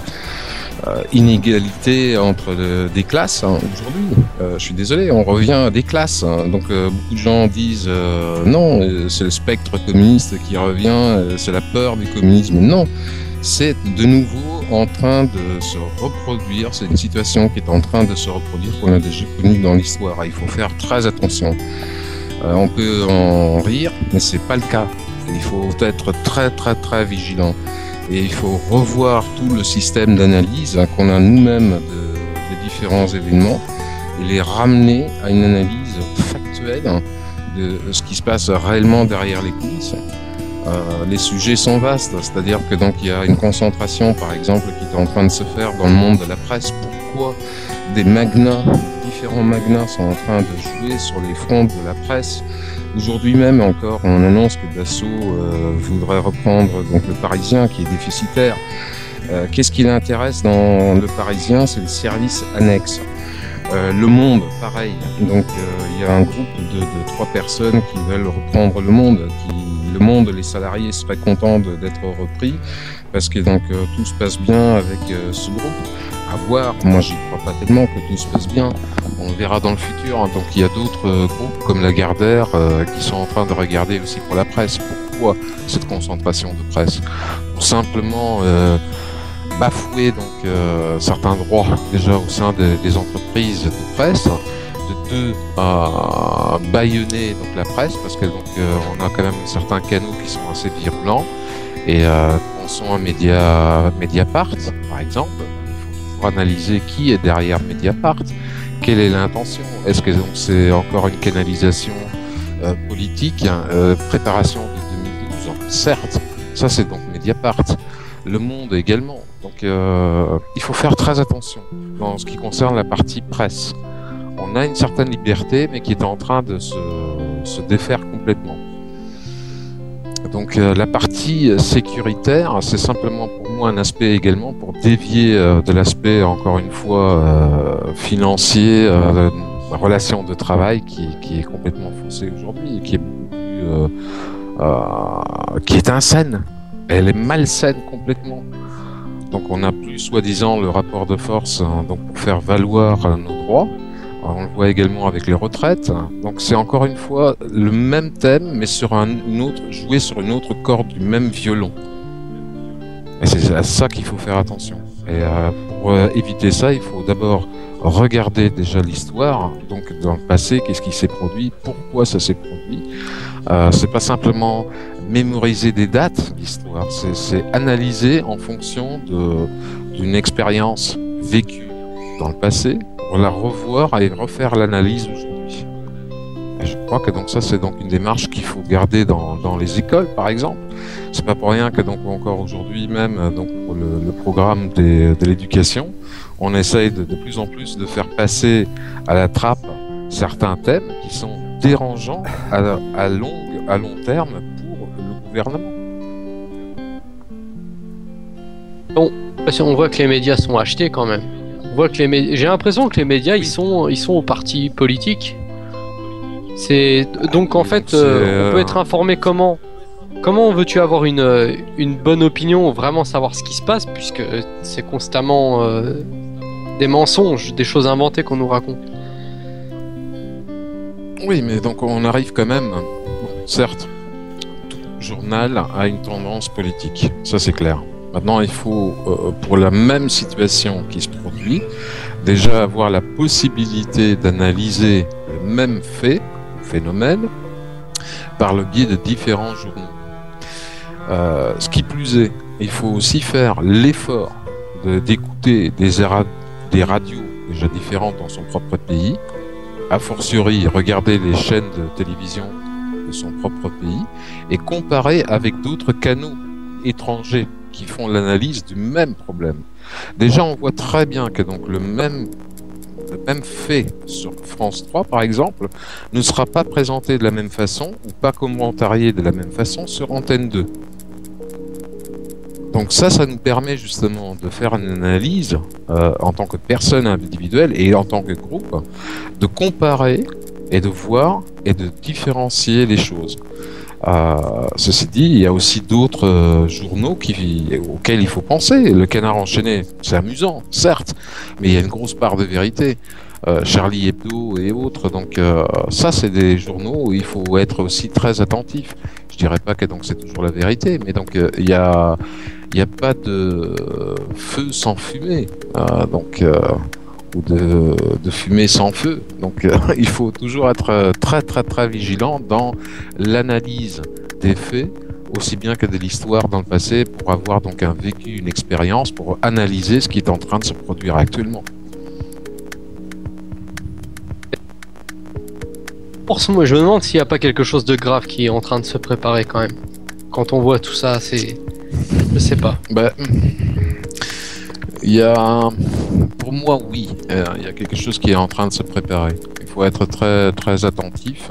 inégalité entre des classes aujourd'hui. Je suis désolé, on revient à des classes. Donc beaucoup de gens disent non, c'est le spectre communiste qui revient, c'est la peur du communisme. Non, c'est de nouveau en train de se reproduire. C'est une situation qui est en train de se reproduire qu'on a déjà connue dans l'histoire. Il faut faire très attention. On peut en rire, mais c'est pas le cas. Il faut être très très très vigilant. Et il faut revoir tout le système d'analyse qu'on a nous-mêmes des différents événements et les ramener à une analyse factuelle de ce qui se passe réellement derrière les coulisses. Les sujets sont vastes, c'est-à-dire que donc il y a une concentration, par exemple, qui est en train de se faire dans le monde de la presse. Pourquoi des magnats, différents magnats sont en train de jouer sur les fronts de la presse? Aujourd'hui même encore, on annonce que Dassault voudrait reprendre donc le Parisien qui est déficitaire. Qu'est-ce qui l'intéresse dans le Parisien? C'est les services annexes. Le Monde, pareil. Donc il y a un groupe de 3 personnes qui veulent reprendre le Monde. Le Monde, les salariés seraient contents d'être repris parce que donc tout se passe bien avec ce groupe. À voir, moi j'y crois pas tellement que tout se passe bien. On verra dans le futur. Donc il y a d'autres groupes comme Lagardère qui sont en train de regarder aussi pour la presse. Pourquoi cette concentration de presse? Pour simplement bafouer donc certains droits déjà au sein des entreprises de presse. De deux, à bâillonner donc la presse parce que donc on a quand même certains canaux qui sont assez virulents. Et pensons à Mediapart par exemple. Analyser qui est derrière Mediapart, quelle est l'intention, est-ce que donc c'est encore une canalisation politique, préparation de 2012, certes, ça c'est donc Mediapart, Le Monde également, donc il faut faire très attention dans ce qui concerne la partie presse. On a une certaine liberté mais qui est en train de se défaire complètement. Donc la partie sécuritaire, c'est simplement pour moi un aspect également pour dévier de l'aspect, encore une fois, financier, relation de travail qui est complètement faussée aujourd'hui et qui est qui est insaine. Elle est malsaine complètement. Donc on n'a plus soi-disant le rapport de force donc pour faire valoir nos droits. On le voit également avec les retraites. Donc c'est encore une fois le même thème, mais sur joué sur une autre corde du même violon. Et c'est à ça qu'il faut faire attention. Et pour éviter ça, il faut d'abord regarder déjà l'histoire. Donc dans le passé, qu'est-ce qui s'est produit, pourquoi ça s'est produit. C'est pas simplement mémoriser des dates d'histoire, c'est analyser en fonction d'une expérience vécue dans le passé. On la revoir et refaire l'analyse aujourd'hui. Et je crois que donc ça c'est donc une démarche qu'il faut garder dans les écoles par exemple. C'est pas pour rien que donc encore aujourd'hui même donc pour le programme de l'éducation, on essaye de plus en plus de faire passer à la trappe certains thèmes qui sont dérangeants à long terme pour le gouvernement. Bon, on voit que les médias sont achetés quand même. On voit que j'ai l'impression que les médias ils sont au parti politique. C'est donc en fait on peut être informé comment veux-tu avoir une bonne opinion, vraiment savoir ce qui se passe puisque c'est constamment des mensonges, des choses inventées qu'on nous raconte. Oui, mais donc on arrive quand même, certes, tout journal a une tendance politique, ça c'est clair. Maintenant, il faut, pour la même situation qui se produit, déjà avoir la possibilité d'analyser le même fait, phénomène, par le biais de différents journaux. Ce qui plus est, il faut aussi faire l'effort d'écouter des radios déjà différentes dans son propre pays, a fortiori regarder les chaînes de télévision de son propre pays et comparer avec d'autres canaux étrangers qui font l'analyse du même problème. Déjà, on voit très bien que donc le même fait sur France 3, par exemple, ne sera pas présenté de la même façon ou pas commentarié de la même façon sur Antenne 2. Donc ça nous permet justement de faire une analyse en tant que personne individuelle et en tant que groupe, de comparer et de voir et de différencier les choses. Ceci dit, il y a aussi d'autres journaux auxquels il faut penser. Le Canard enchaîné, c'est amusant, certes, mais il y a une grosse part de vérité. Charlie Hebdo et autres, donc ça c'est des journaux où il faut être aussi très attentif. Je dirais pas que donc c'est toujours la vérité, mais donc il y a pas de feu sans fumée, ou de fumée sans feu. Donc il faut toujours être très très très vigilant dans l'analyse des faits, aussi bien que de l'histoire dans le passé, pour avoir donc un vécu, une expérience, pour analyser ce qui est en train de se produire actuellement. Forcément, je me demande s'il n'y a pas quelque chose de grave qui est en train de se préparer quand même. Quand on voit tout ça, je sais pas. Il y a, pour moi, oui, il y a quelque chose qui est en train de se préparer. Il faut être très très attentif.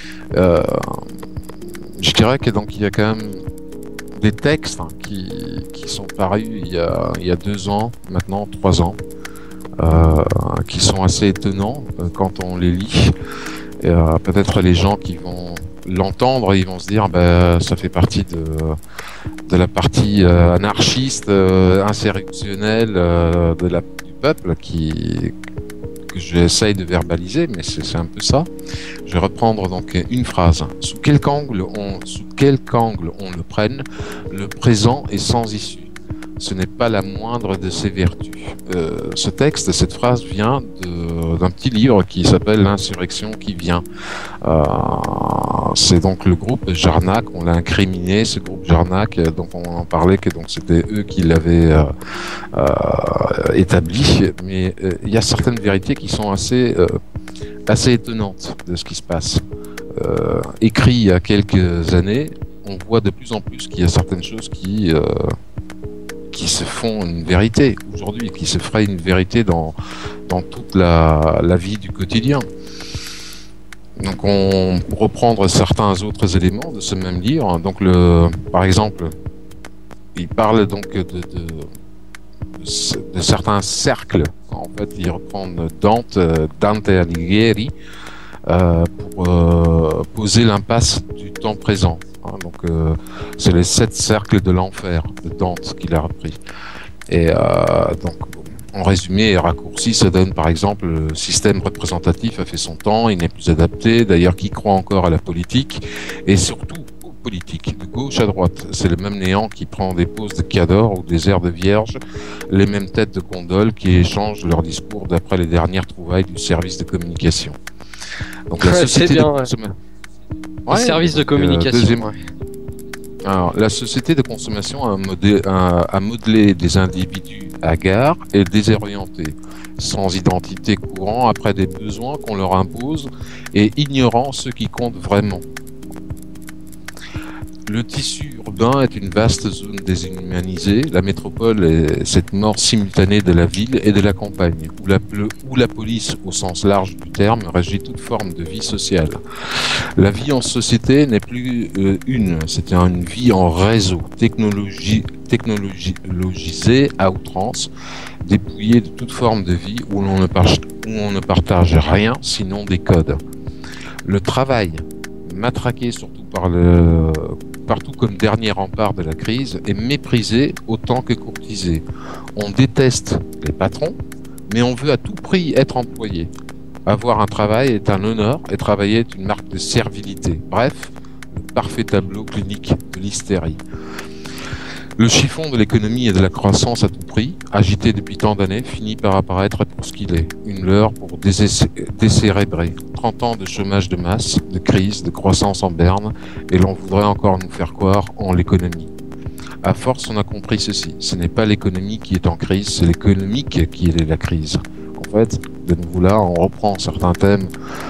Je dirais que donc il y a quand même des textes qui sont parus il y a 2 ans, maintenant 3 ans, qui sont assez étonnants quand on les lit. Peut-être les gens qui vont l'entendre, ils vont se dire ça fait partie de la partie anarchiste, insurrectionnelle du peuple que j'essaye de verbaliser, mais c'est un peu ça. Je vais reprendre donc une phrase. Sous quelque angle on le prenne, le présent est sans issue. Ce n'est pas la moindre de ses vertus. Ce texte, cette phrase vient d'un petit livre qui s'appelle L'insurrection qui vient. C'est donc le groupe Jarnac, on l'a incriminé, ce groupe Jarnac, donc on en parlait que donc c'était eux qui l'avaient établi, mais il y a certaines vérités qui sont assez étonnantes de ce qui se passe. Écrit il y a quelques années, on voit de plus en plus qu'il y a certaines choses qui se font une vérité aujourd'hui, qui se ferait une vérité dans toute la vie du quotidien. Donc on peut reprendre certains autres éléments de ce même livre. Donc par exemple, il parle donc de certains cercles. En fait, il reprend Dante Alighieri pour poser l'impasse du temps présent. Donc c'est les 7 cercles de l'enfer de Dante qu'il a repris. Et donc en résumé et raccourci, ça donne par exemple le système représentatif a fait son temps, il n'est plus adapté. D'ailleurs, qui croit encore à la politique et surtout aux politiques, de gauche à droite, c'est le même néant qui prend des poses de cadors ou des airs de vierge, les mêmes têtes de gondole qui échangent leurs discours d'après les dernières trouvailles du service de communication. Donc la société le service de communication. Alors, la société de consommation a modelé des individus hagards et désorientés, sans identité courant après des besoins qu'on leur impose et ignorant ce qui compte vraiment. Le tissu urbain est une vaste zone déshumanisée. La métropole est cette mort simultanée de la ville et de la campagne, où la police, au sens large du terme, régit toute forme de vie sociale. La vie en société n'est plus c'est une vie en réseau, technologisée à outrance, dépouillée de toute forme de vie où on ne partage rien sinon des codes. Le travail, matraqué surtout partout comme dernier rempart de la crise, est méprisé autant que courtisé. On déteste les patrons, mais on veut à tout prix être employé. Avoir un travail est un honneur et travailler est une marque de servilité. Bref, le parfait tableau clinique de l'hystérie. Le chiffon de l'économie et de la croissance à tout prix, agité depuis tant d'années, finit par apparaître pour ce qu'il est, une leurre pour décérébrer. 30 ans de chômage de masse, de crise, de croissance en berne, et l'on voudrait encore nous faire croire en l'économie. À force, on a compris ceci, ce n'est pas l'économie qui est en crise, c'est l'économique qui est la crise. En fait, de nouveau là, on reprend certains thèmes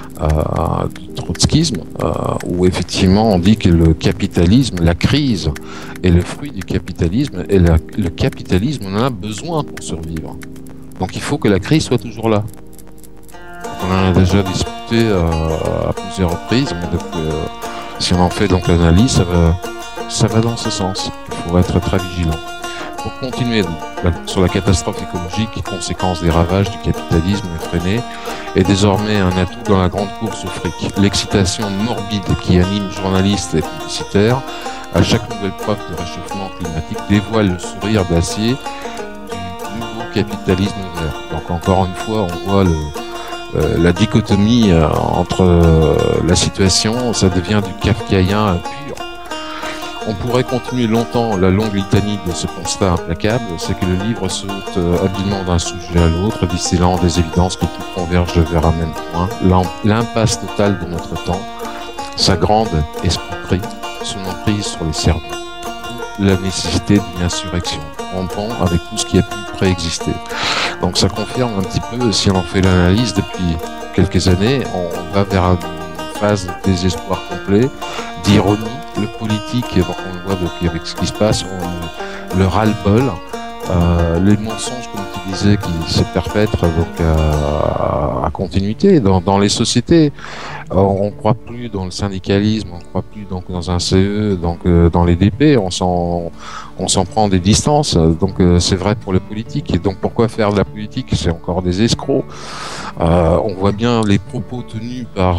du trotskisme, où effectivement on dit que le capitalisme, la crise, est le fruit du capitalisme, et le capitalisme en a besoin pour survivre. Donc il faut que la crise soit toujours là. On en a déjà discuté à plusieurs reprises, mais donc, si on en fait donc l'analyse, ça va dans ce sens. Il faut être très vigilant. Pour continuer sur la catastrophe écologique, conséquence des ravages du capitalisme effréné, est désormais un atout dans la grande course au fric. L'excitation morbide qui anime journalistes et publicitaires à chaque nouvelle preuve de réchauffement climatique dévoile le sourire d'acier du nouveau capitalisme vert. Donc encore une fois, on voit la dichotomie entre la situation, ça devient du kafkaïen pur. On pourrait continuer longtemps la longue litanie de ce constat implacable, c'est que le livre saute habilement d'un sujet à l'autre, distillant des évidences que tout converge vers un même point, l'impasse totale de notre temps, sa grande escroquerie, son emprise sur les cerveaux, la nécessité d'une insurrection, rompant avec tout ce qui a pu préexister. Donc ça confirme un petit peu, si on en fait l'analyse depuis quelques années, on va vers une phase de désespoir complet, d'ironie. Le politique, on le voit donc avec ce qui se passe, le ras-le-bol, les mensonges, comme tu disais, qui se perpètrent donc à continuité dans les sociétés. On ne croit plus dans le syndicalisme, on ne croit plus donc dans un CE, donc dans les DP, on s'en prend des distances. Donc c'est vrai pour le politique. Et donc pourquoi faire de la politique? C'est encore des escrocs. On voit bien les propos tenus par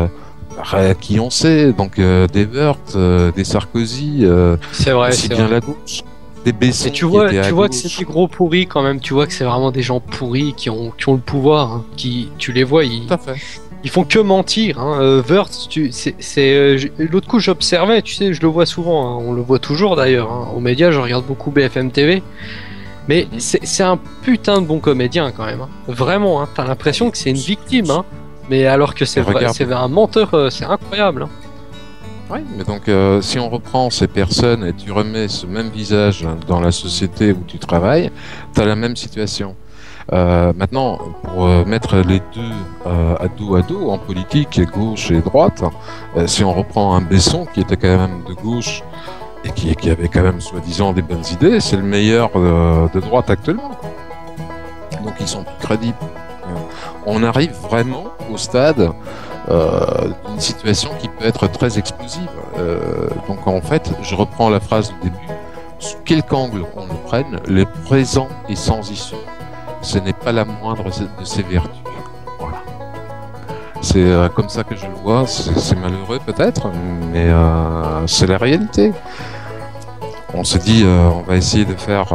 qui on sait, donc des Wörth, des Sarkozy, c'est vrai, aussi c'est bien vrai. la gauche, des Besson. Et tu vois qui que c'est des gros pourris quand même. Tu vois que c'est vraiment des gens pourris qui ont le pouvoir. Hein, tu les vois, ils font que mentir. Hein. Wörth, l'autre coup j'observais, tu sais, je le vois souvent. Hein, on le voit toujours d'ailleurs. Hein, aux médias, je regarde beaucoup BFM TV. Mais c'est un putain de bon comédien quand même. Hein. Vraiment, hein, t'as l'impression que c'est une victime. Hein. Mais alors que c'est un menteur, c'est incroyable. Hein. Oui, mais donc si on reprend ces personnes et tu remets ce même visage dans la société où tu travailles, tu as la même situation. Maintenant, pour mettre les deux à dos en politique, gauche et droite, si on reprend un Besson qui était quand même de gauche et qui avait quand même soi-disant des bonnes idées, c'est le meilleur de droite actuellement. Donc ils sont plus crédibles. On arrive vraiment au stade d'une situation qui peut être très explosive. Donc en fait, je reprends la phrase du début, sous quelque angle on le prenne, le présent est sans issue. Ce n'est pas la moindre de ses vertus. Voilà. C'est comme ça que je le vois, c'est malheureux peut-être, mais c'est la réalité. On se dit, on va essayer de faire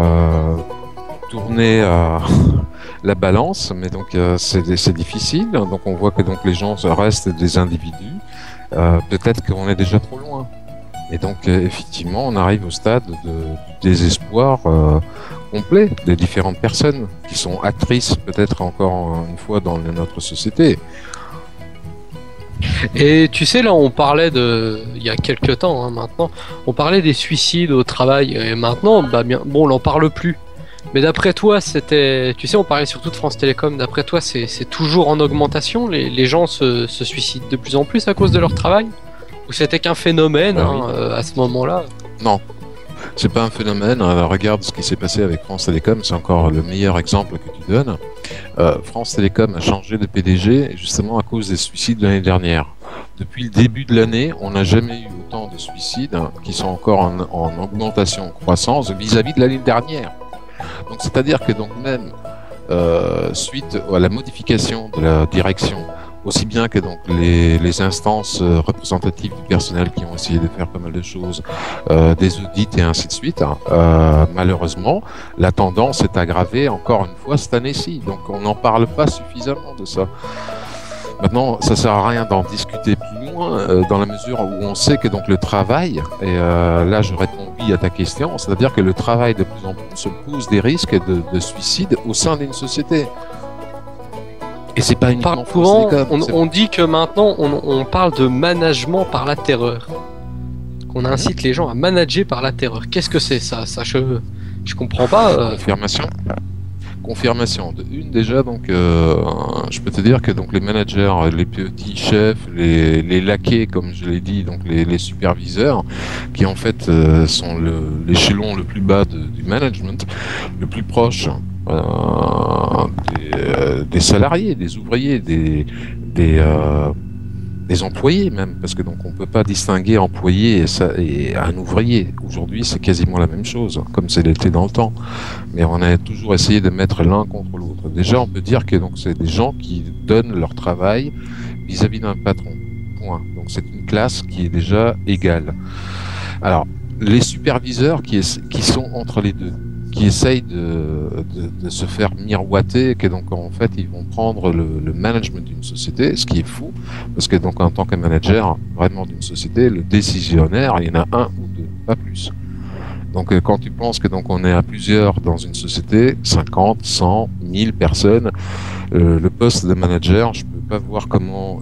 tourner la balance, mais donc c'est difficile. Donc on voit que donc les gens restent des individus. Peut-être qu'on est déjà trop loin. Et donc effectivement, on arrive au stade du désespoir complet des différentes personnes qui sont actrices, peut-être encore une fois dans notre société. Et tu sais, là on parlait il y a quelques temps, hein, maintenant, on parlait des suicides au travail, et maintenant, on n'en parle plus. Mais d'après toi, tu sais, on parlait surtout de France Télécom, d'après toi, c'est toujours en augmentation, les gens se suicident de plus en plus à cause de leur travail? Ou c'était qu'un phénomène à ce moment-là? Non, c'est pas un phénomène. Regarde ce qui s'est passé avec France Télécom, c'est encore le meilleur exemple que tu donnes. France Télécom a changé de PDG justement à cause des suicides de l'année dernière. Depuis le début de l'année, on n'a jamais eu autant de suicides qui sont encore en augmentation, en croissance vis-à-vis de l'année dernière. Donc c'est-à-dire que donc même suite à la modification de la direction, aussi bien que donc les instances représentatives du personnel qui ont essayé de faire pas mal de choses, des audits et ainsi de suite, malheureusement, la tendance est aggravée encore une fois cette année-ci. Donc on n'en parle pas suffisamment de ça. Maintenant, ça sert à rien d'en discuter plus loin, dans la mesure où on sait que donc le travail, et là je réponds oui à ta question, c'est-à-dire que le travail de plus en plus se pose des risques de suicide au sein d'une société. Et c'est pas uniquement souvent, on dit que maintenant on parle de management par la terreur. Qu'on incite les gens à manager par la terreur. Qu'est-ce que c'est ça je comprends pas. Confirmation de une déjà, donc je peux te dire que donc les managers, les petits chefs, les laquais comme je l'ai dit, donc les superviseurs, qui en fait sont l'échelon le plus bas du management, le plus proche des salariés, des ouvriers, des employés même, parce que donc on peut pas distinguer employé et un ouvrier. Aujourd'hui, c'est quasiment la même chose, comme c'était dans le temps. Mais on a toujours essayé de mettre l'un contre l'autre. Déjà, on peut dire que donc c'est des gens qui donnent leur travail vis-à-vis d'un patron. Point. Donc c'est une classe qui est déjà égale. Alors, les superviseurs qui sont entre les deux, qui essayent de se faire miroiter, que donc en fait ils vont prendre le management d'une société, ce qui est faux, parce que donc en tant que manager vraiment d'une société, le décisionnaire, il y en a un ou deux, pas plus. Donc quand tu penses que donc on est à plusieurs dans une société, 50, 100, 1000 personnes, le poste de manager, je peux pas voir comment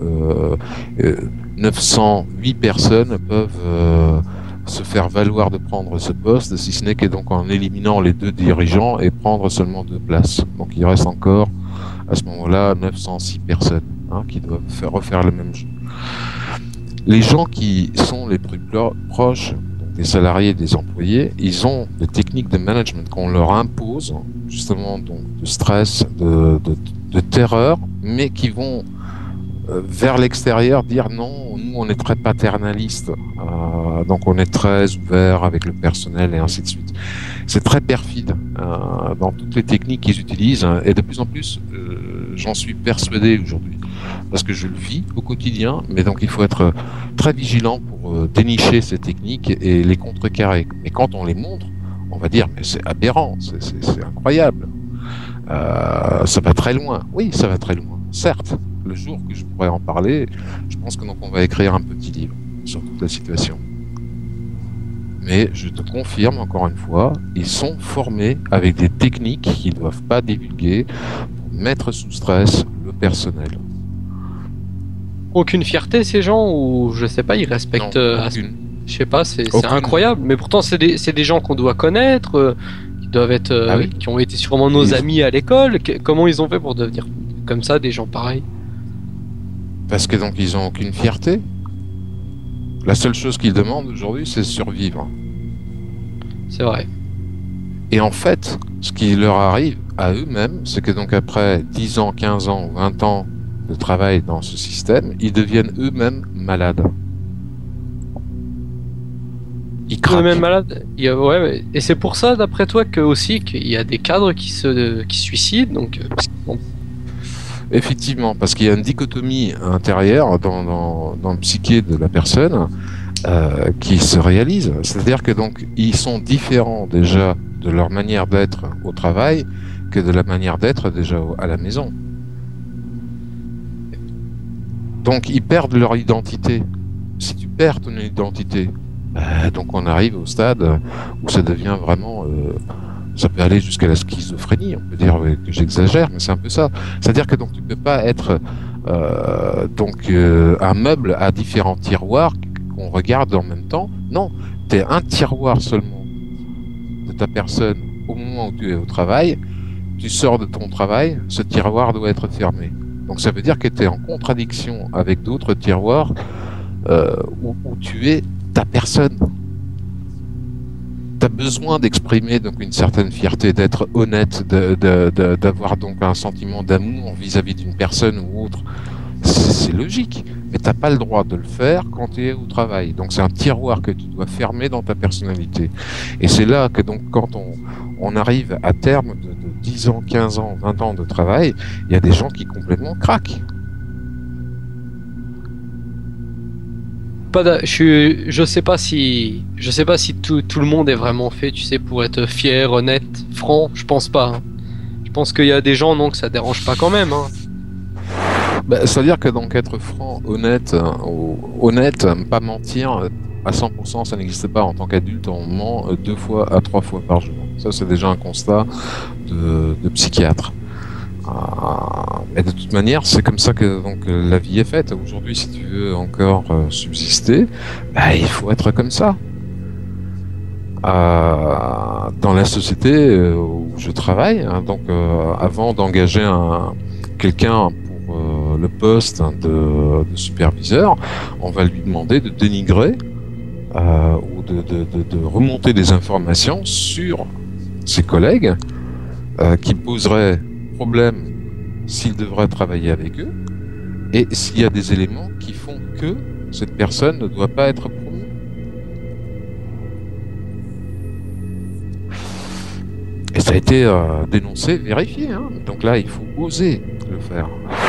908 personnes peuvent se faire valoir de prendre ce poste, si ce n'est que donc en éliminant les deux dirigeants et prendre seulement 2 places. Donc il reste encore à ce moment-là 906 personnes qui doivent refaire le même jeu. Les gens qui sont les plus proches donc des salariés et des employés, ils ont des techniques de management qu'on leur impose, justement donc de stress, de terreur, mais qui vont vers l'extérieur dire non, nous on est très paternaliste, donc on est très ouvert avec le personnel et ainsi de suite. C'est très perfide dans toutes les techniques qu'ils utilisent, et de plus en plus j'en suis persuadé aujourd'hui, parce que je le vis au quotidien, mais donc il faut être très vigilant pour dénicher ces techniques et les contrecarrer. Mais quand on les montre, on va dire mais c'est aberrant, c'est incroyable, ça va très loin. Oui, ça va très loin, certes. Le jour que je pourrais en parler, je pense que donc on va écrire un petit livre sur toute la situation. Mais je te confirme encore une fois, ils sont formés avec des techniques qu'ils ne doivent pas divulguer pour mettre sous stress le personnel. Aucune fierté ces gens, ou je sais pas, ils respectent. Non, aucune. Je sais pas, c'est incroyable. Mais pourtant c'est des gens qu'on doit connaître, qui doivent être, oui. qui ont été sûrement nos amis à l'école. Comment ils ont fait pour devenir comme ça, des gens pareils? Parce que donc ils ont aucune fierté. La seule chose qu'ils demandent aujourd'hui, c'est survivre. C'est vrai. Et en fait, ce qui leur arrive à eux-mêmes, c'est que donc après 10 ans, 15 ans, 20 ans de travail dans ce système, ils deviennent eux-mêmes malades. Ils craquent. Eux-mêmes malades. Ouais, et c'est pour ça, d'après toi, qu'il y a des cadres qui se suicident. Donc, effectivement, parce qu'il y a une dichotomie intérieure dans le psyché de la personne qui se réalise. C'est-à-dire que donc ils sont différents déjà de leur manière d'être au travail que de la manière d'être déjà à la maison. Donc ils perdent leur identité. Si tu perds ton identité, donc on arrive au stade où ça devient vraiment... ça peut aller jusqu'à la schizophrénie, on peut dire que j'exagère, mais c'est un peu ça. C'est-à-dire que donc tu peux pas être un meuble à différents tiroirs qu'on regarde en même temps. Non, tu es un tiroir seulement de ta personne au moment où tu es au travail. Tu sors de ton travail, ce tiroir doit être fermé. Donc ça veut dire que tu es en contradiction avec d'autres tiroirs où tu es ta personne. Tu as besoin d'exprimer donc une certaine fierté, d'être honnête, d'avoir donc un sentiment d'amour vis-à-vis d'une personne ou autre. C'est logique, mais t'as pas le droit de le faire quand tu es au travail. Donc c'est un tiroir que tu dois fermer dans ta personnalité. Et c'est là que donc quand on arrive à terme de 10 ans, 15 ans, 20 ans de travail, il y a des gens qui complètement craquent. Je sais pas si tout le monde est vraiment fait, tu sais, pour être fier, honnête, franc. Je pense pas. Hein. Je pense qu'il y a des gens non que ça dérange pas quand même. Hein. C'est-à-dire que donc être franc, honnête, pas mentir à 100%, ça n'existe pas. En tant qu'adulte, on ment 2 fois à 3 fois par jour. Ça, c'est déjà un constat de psychiatre. Mais de toute manière, c'est comme ça que donc la vie est faite. Aujourd'hui, si tu veux encore subsister, il faut être comme ça. Dans la société où je travaille, avant d'engager quelqu'un pour le poste de superviseur, on va lui demander de dénigrer ou de remonter des informations sur ses collègues qui poseraient problème s'il devrait travailler avec eux et s'il y a des éléments qui font que cette personne ne doit pas être promue. Et ça a été dénoncé, vérifié. Hein. Donc là, il faut oser le faire.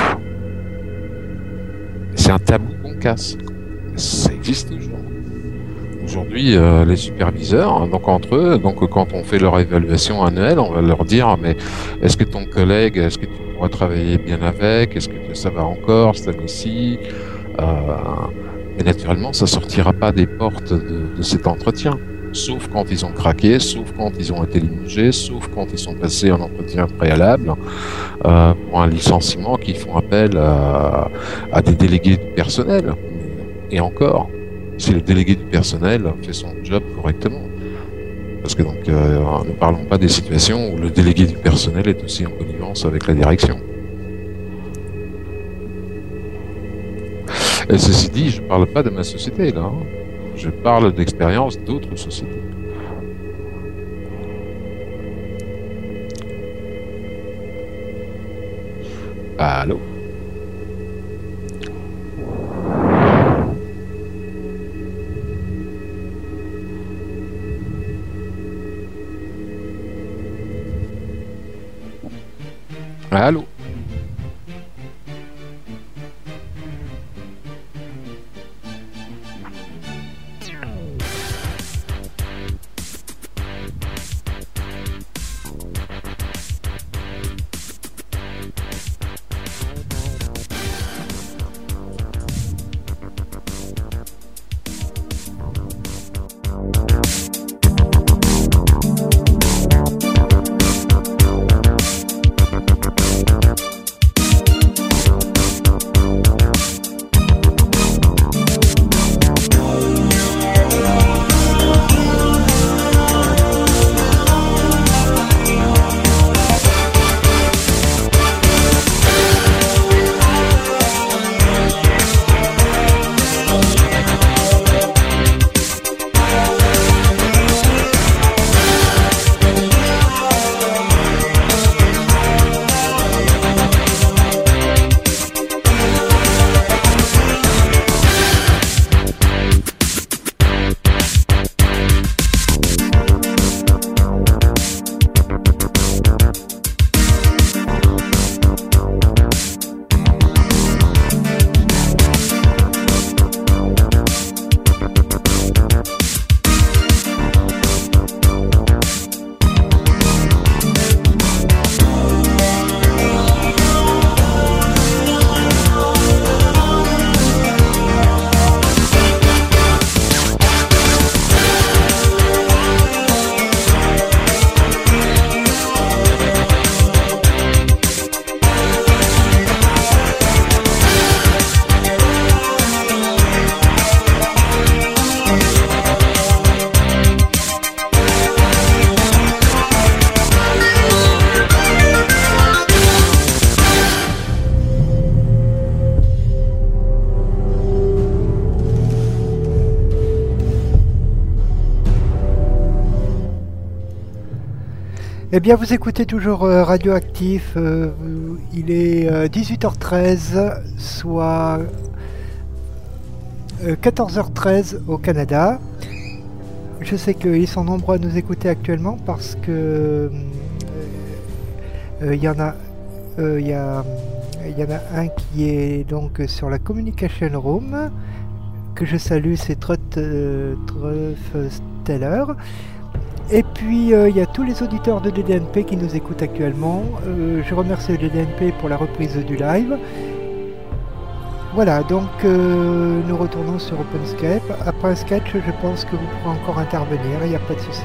C'est un tabou qu'on casse. Ça existe toujours. Aujourd'hui, les superviseurs, donc entre eux, donc quand on fait leur évaluation annuelle, on va leur dire mais est-ce que ton collègue, est-ce que tu pourras travailler bien avec, est-ce que ça va encore cette année-ci, mais naturellement, ça sortira pas des portes de cet entretien. Sauf quand ils ont craqué, sauf quand ils ont été limogés, sauf quand ils sont passés en entretien préalable pour un licenciement qui font appel à des délégués du personnel. Et encore, si le délégué du personnel fait son job correctement. Parce que donc, ne parlons pas des situations où le délégué du personnel est aussi en connivence avec la direction. Et ceci dit, je ne parle pas de ma société là. Hein. Je parle d'expérience d'autres sociétés. Allô? Allô? Eh bien, vous écoutez toujours Radioactif. Il est 18h13, soit 14h13 au Canada. Je sais qu'ils sont nombreux à nous écouter actuellement parce que il y en a un qui est donc sur la Communication Room, que je salue, c'est Truffsteller. Et puis il y a tous les auditeurs de DDNP qui nous écoutent actuellement. Je remercie le DDNP pour la reprise du live. Voilà, donc nous retournons sur OpenScape. Après un sketch, je pense que vous pourrez encore intervenir, il n'y a pas de souci.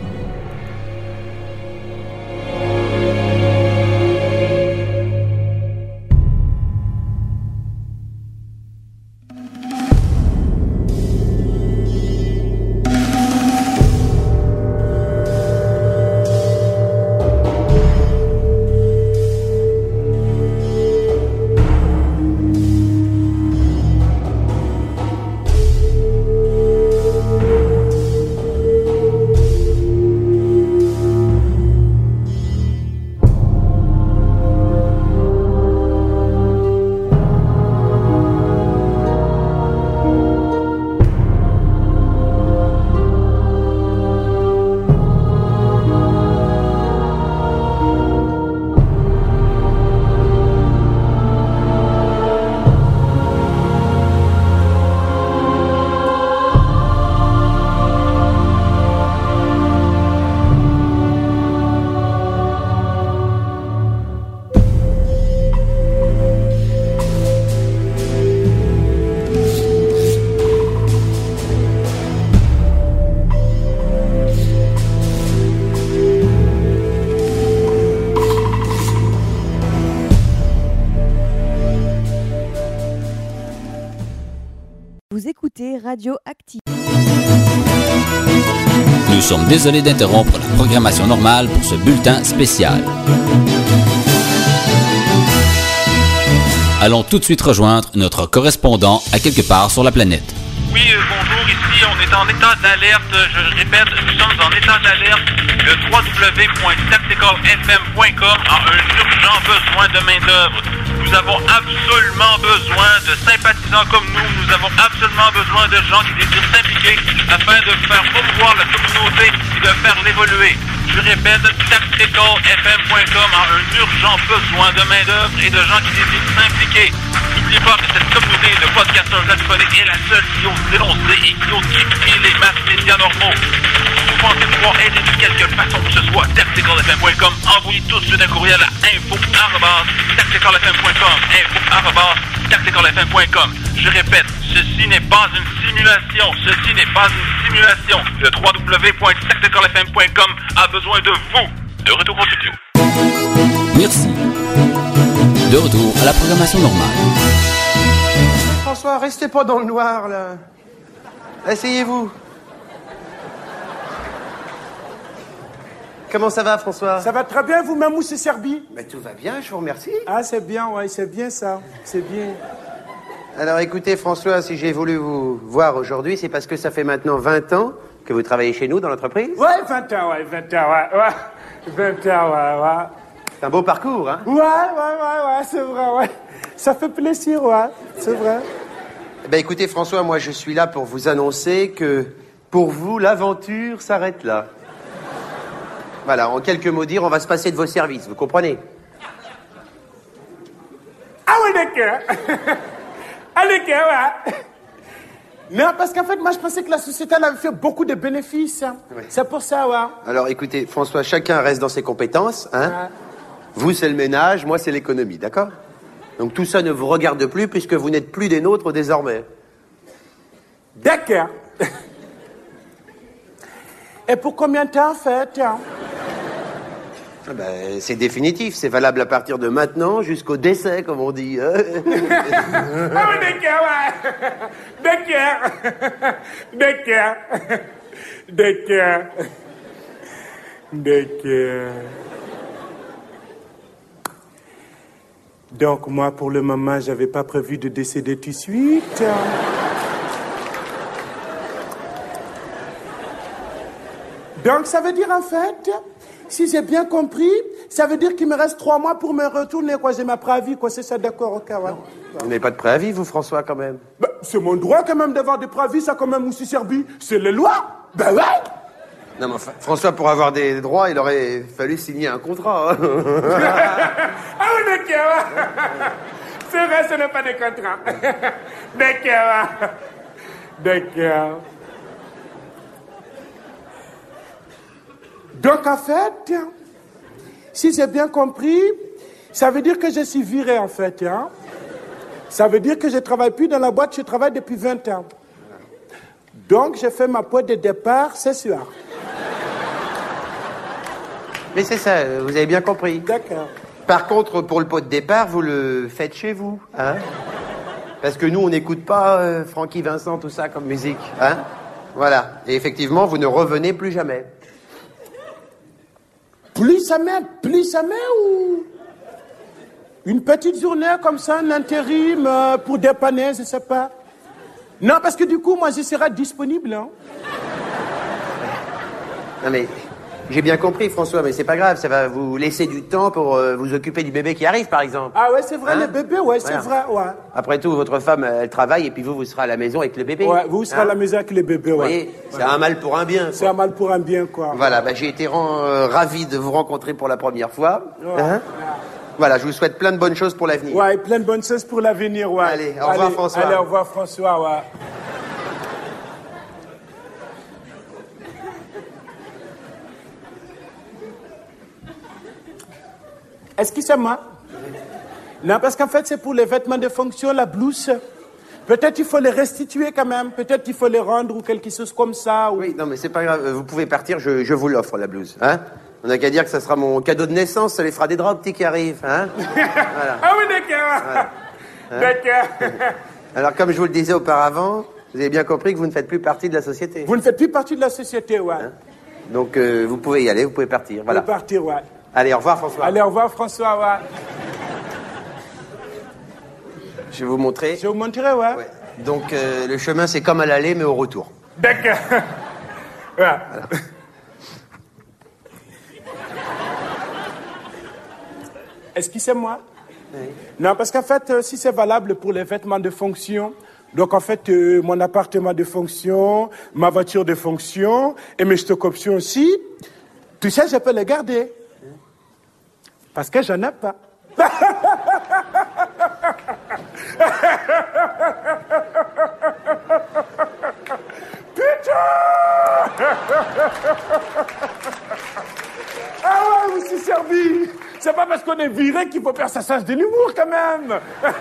Vous écoutez Radio Active. Nous sommes désolés d'interrompre la programmation normale pour ce bulletin spécial. Allons tout de suite rejoindre notre correspondant à quelque part sur la planète. Oui, bonjour, ici on est en état d'alerte, je répète, nous sommes en état d'alerte. Le www.tacticalfm.com a un urgent besoin de main-d'œuvre. Nous avons absolument besoin de sympathisants comme nous. Nous avons absolument besoin de gens qui désirent s'impliquer afin de faire promouvoir la communauté et de faire l'évoluer. Je répète, tacticalfm.com a un urgent besoin de main-d'œuvre et de gens qui désirent s'impliquer. N'oubliez pas que cette communauté de podcasteurs radiophoniques est la seule qui ose dénoncer et qui ose critiquer les masses médias normaux. Vous pensez pouvoir aider de quelque façon que ce soit, tacticalfm.com, envoyez tout de suite un courriel à info@tacticalfm.com, info@tacticalfm.com. Je répète, ceci n'est pas une simulation, ceci n'est pas une simulation. Le www.tacticalfm.com a besoin de vous. De retour au studio. Merci. De retour à la programmation normale. François, restez pas dans le noir, là. Asseyez-vous. Comment ça va, François? Ça va très bien, vous-même, ou c'est Serbie? Mais tout va bien, je vous remercie. Ah, c'est bien, ouais, c'est bien ça. C'est bien. Alors écoutez, François, si j'ai voulu vous voir aujourd'hui, c'est parce que ça fait maintenant 20 ans que vous travaillez chez nous dans l'entreprise? Ouais, 20 ans, ouais. 20 ans, ouais. C'est un beau parcours, hein? Ouais, c'est vrai, ouais. Ça fait plaisir, ouais, c'est vrai. Ben écoutez, François, moi je suis là pour vous annoncer que, pour vous, l'aventure s'arrête là. Voilà, en quelques mots dire, on va se passer de vos services, vous comprenez? Ah oui, d'accord. Ah d'accord, ouais. Non, parce qu'en fait, moi je pensais que la société elle avait fait beaucoup de bénéfices. Hein. Oui. C'est pour ça, ouais. Alors écoutez, François, chacun reste dans ses compétences, hein. Ouais. Vous, c'est le ménage, moi, c'est l'économie, d'accord? Donc tout ça ne vous regarde plus puisque vous n'êtes plus des nôtres désormais. D'accord. Et pour combien de temps, en fait? Hein? Ben, c'est définitif, c'est valable à partir de maintenant jusqu'au décès, comme on dit. Ah oui, d'accord, ouais. D'accord. Donc, moi, pour le moment, j'avais pas prévu de décéder tout de suite. Donc, ça veut dire, en fait, si j'ai bien compris, ça veut dire qu'il me reste 3 mois pour me retourner, quoi. J'ai ma préavis, quoi. C'est ça, d'accord, ok, ouais. Vous n'avez pas de préavis, vous, François, quand même? Ben, c'est mon droit, quand même, d'avoir des préavis, ça, quand même, aussi, Serbie. C'est les lois. Ben ouais. Non, mais enfin, François, pour avoir des droits, il aurait fallu signer un contrat. Hein. Ah oui, d'accord. C'est vrai, ce n'est pas des contrats. D'accord. Donc, en fait, si j'ai bien compris, ça veut dire que je suis viré, en fait, hein. Ça veut dire que je ne travaille plus dans la boîte, je travaille depuis 20 ans. Donc, j'ai fait ma pointe de départ ce soir. Mais c'est ça, vous avez bien compris. D'accord. Par contre, pour le pot de départ, vous le faites chez vous, hein? Parce que nous, on n'écoute pas Francky Vincent, tout ça comme musique, hein? Voilà. Et effectivement, vous ne revenez plus jamais. Plus jamais ou... Une petite journée comme ça, un intérim pour dépanner, je sais pas. Non, parce que du coup, moi, je serai disponible, hein. Non mais... J'ai bien compris, François, mais c'est pas grave, ça va vous laisser du temps pour vous occuper du bébé qui arrive, par exemple. Ah ouais, c'est vrai, le bébé, ouais, c'est vrai, ouais. Après tout, votre femme, elle travaille, et puis vous serez à la maison avec le bébé. Ouais, vous serez à la maison avec le bébé, ouais. Vous voyez, c'est un mal pour un bien. C'est un mal pour un bien, quoi. Voilà, bah, j'ai été ravi de vous rencontrer pour la première fois. Ouais. Voilà, je vous souhaite plein de bonnes choses pour l'avenir. Ouais, plein de bonnes choses pour l'avenir, ouais. Allez, au revoir, François. Allez, au revoir, François, ouais. Est-ce que c'est moi? Non, parce qu'en fait, c'est pour les vêtements de fonction, la blouse. Peut-être il faut les restituer quand même. Peut-être il faut les rendre ou quelque chose comme ça. Ou... Oui, non, mais c'est pas grave. Vous pouvez partir, je vous l'offre, la blouse. Hein? On n'a qu'à dire que ça sera mon cadeau de naissance. Ça les fera des draps petits qui arrivent. Hein? Voilà. Ah oui, d'accord. Voilà. Hein? D'accord. Alors, comme je vous le disais auparavant, vous avez bien compris que vous ne faites plus partie de la société. Vous ne faites plus partie de la société, ouais. Hein? Donc, vous pouvez y aller, vous pouvez partir. Voilà. Vous pouvez partir, ouais. Allez, au revoir, François. Allez, au revoir, François, ouais. Je vais vous montrer. Je vais vous montrer, ouais. Donc, le chemin, c'est comme à l'aller, mais au retour. D'accord. Ouais. Voilà. Est-ce que c'est moi? Oui. Non, parce qu'en fait, si c'est valable pour les vêtements de fonction, donc en fait, mon appartement de fonction, ma voiture de fonction et mes stock options aussi, tout ça, je peux les garder. Parce que j'en ai pas. Putain! Ah ouais, je me suis servi. C'est pas parce qu'on est viré qu'il faut faire sa sens de l'humour, quand même.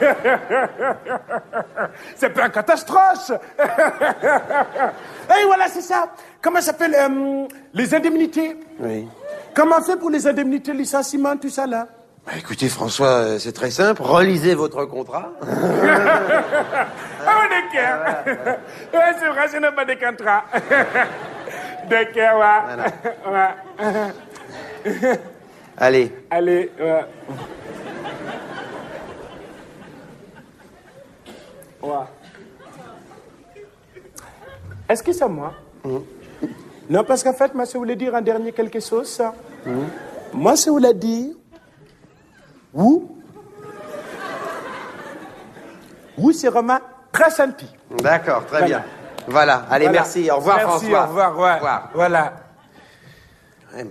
C'est pas un catastrophe. Et voilà, c'est ça. Comment ça s'appelle les indemnités? Oui. Comment on fait pour les indemnités, licenciement, tout ça, là? Bah, écoutez, François, c'est très simple. Relisez votre contrat. Ah oui, d'accord. Ouais, c'est vrai, je n'ai pas de contrat. D'accord, ouais. Voilà. Ouais. Allez. Allez, ouais. Ouais. Est-ce que c'est moi? Non, parce qu'en fait, moi, je voulais dire en dernier quelque chose, ça. Moi, je voulais dire... Où c'est vraiment très senti. D'accord, très bien. Voilà, allez, Voilà. merci. Au revoir, Merci, François. au revoir, ouais. Au revoir. Voilà. Ouais.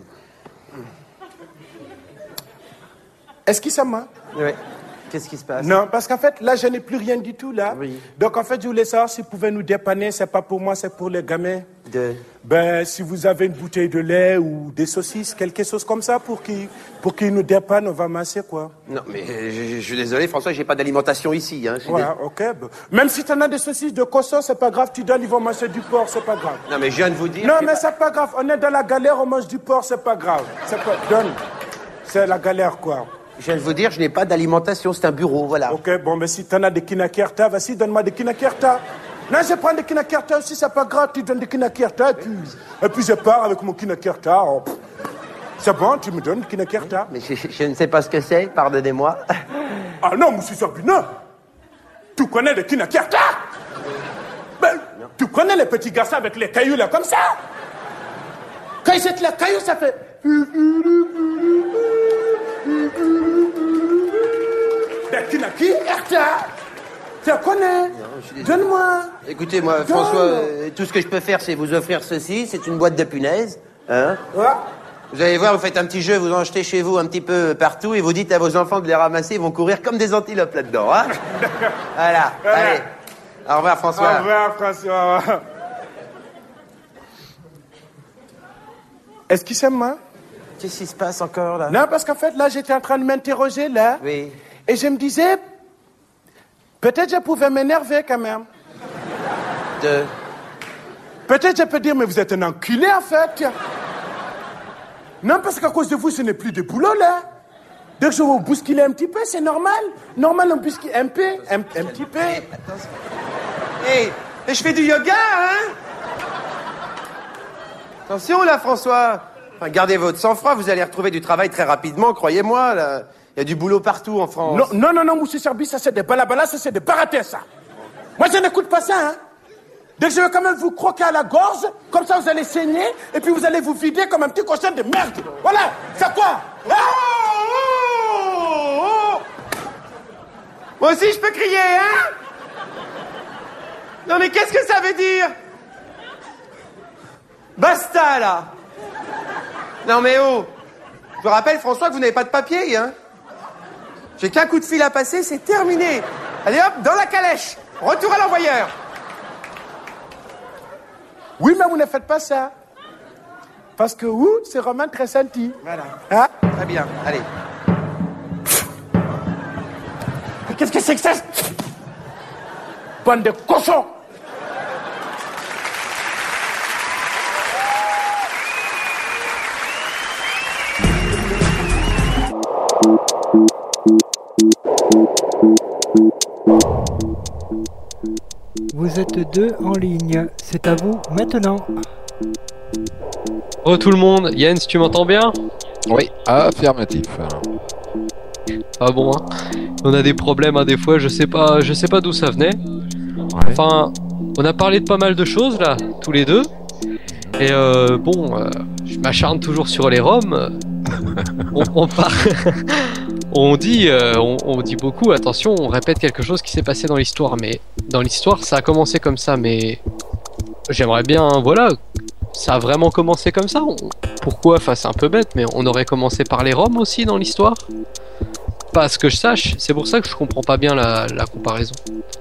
Est-ce que c'est moi? Oui. Qu'est-ce qui se passe? Non, parce qu'en fait, là, je n'ai plus rien du tout, là. Oui. Donc, en fait, je voulais savoir s'ils pouvaient nous dépanner. C'est pas pour moi, c'est pour les gamins. Ben, si vous avez une bouteille de lait ou des saucisses, quelque chose comme ça, pour qu'ils nous dépannent, on va masser, quoi. Non, mais je suis désolé, François, j'ai pas d'alimentation ici. Hein. Ouais, ok. Ben, même si tu en as des saucisses de cochon, c'est pas grave. Tu donnes, ils vont manger du porc, c'est pas grave. Non, mais je viens de vous dire... Non, mais c'est pas grave. On est dans la galère, on mange du porc, c'est pas grave. C'est pas... Donne. C'est la galère, quoi. Je viens de vous dire, je n'ai pas d'alimentation, c'est un bureau, voilà. Ok, bon, mais si t'en as des kinakerta, vas-y, donne-moi des kinakerta. Non, je prends des kinakerta aussi, c'est pas grave, tu donnes des kinakerta, et puis je pars avec mon kinakerta. Oh, c'est bon, tu me donnes kinakerta. Mais je ne sais pas ce que c'est, pardonnez-moi. Ah non, monsieur Sabina, tu connais des kinakerta? Ben, tu connais les petits garçons avec les cailloux là, comme ça? Quand ils jettent les cailloux, ça fait... Des kinakerta. Tu connais? Donne-moi. Écoutez, moi, François, tout ce que je peux faire, c'est vous offrir ceci. C'est une boîte de punaises. Hein? Ouais. Vous allez voir, vous faites un petit jeu, vous en jetez chez vous un petit peu partout et vous dites à vos enfants de les ramasser, ils vont courir comme des antilopes là-dedans. Hein? Voilà. Allez. Au revoir, François. Au revoir, François. Est-ce qu'il s'aime, moi? Qu'est-ce qui se passe encore, là? Non, parce qu'en fait, là, j'étais en train de m'interroger, là. Oui. Et je me disais, Peut-être je pouvais m'énerver quand même. Peut-être je peux dire, mais vous êtes un enculé en fait. Non, parce qu'à cause de vous, ce n'est plus de boulot là. Dès que je vous bousculer un petit peu, c'est normal. Normal, on bouscule un petit peu. Hey, je fais du yoga, hein? Attention là, François. Enfin, gardez votre sang-froid, vous allez retrouver du travail très rapidement, croyez-moi. Là. Il y a du boulot partout en France. Non, monsieur Serbi, ça c'est des balabala, ça c'est des baratés, ça. Moi, je n'écoute pas ça, hein. Dès que je vais quand même vous croquer à la gorge, comme ça vous allez saigner, et puis vous allez vous vider comme un petit cochon de merde. Voilà, c'est quoi? Moi aussi, je peux crier, hein? Non, mais qu'est-ce que ça veut dire? Basta, là! Non, mais oh! Je vous rappelle, François, que vous n'avez pas de papier, hein? J'ai qu'un coup de fil à passer, c'est terminé! Allez hop, dans la calèche! Retour à l'envoyeur! Oui, mais vous ne faites pas ça. Parce que vous, c'est Romain très senti. Voilà. Hein? Très bien, allez. Qu'est-ce que c'est que ça? Bande de cochons! Vous êtes deux en ligne, c'est à vous maintenant. Oh tout le monde, Jens, tu m'entends bien? Oui, affirmatif. Ah bon, hein. On a des problèmes des fois, je sais pas d'où ça venait. Ouais. Enfin, on a parlé de pas mal de choses là, tous les deux. Et je m'acharne toujours sur les Roms. On dit beaucoup, attention, on répète quelque chose qui s'est passé dans l'histoire, mais dans l'histoire ça a commencé comme ça, mais j'aimerais bien, voilà, ça a vraiment commencé comme ça. Pourquoi? Enfin, c'est un peu bête, mais on aurait commencé par les Roms aussi dans l'histoire? Pas à ce que je sache, c'est pour ça que je comprends pas bien la comparaison.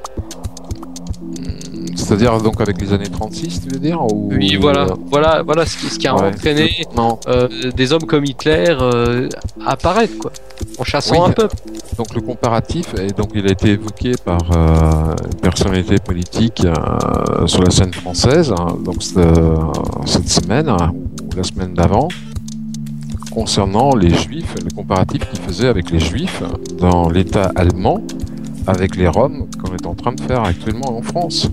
C'est-à-dire donc avec les années 36, tu veux dire ou... Oui, voilà ce qui a entraîné des hommes comme Hitler à apparaître, quoi, en chassant un peuple. Donc le comparatif, et donc il a été évoqué par une personnalité politique sur la scène française, donc cette semaine ou la semaine d'avant, concernant les Juifs, le comparatif qu'il faisait avec les Juifs dans l'État allemand, avec les Roms qu'on est en train de faire actuellement en France.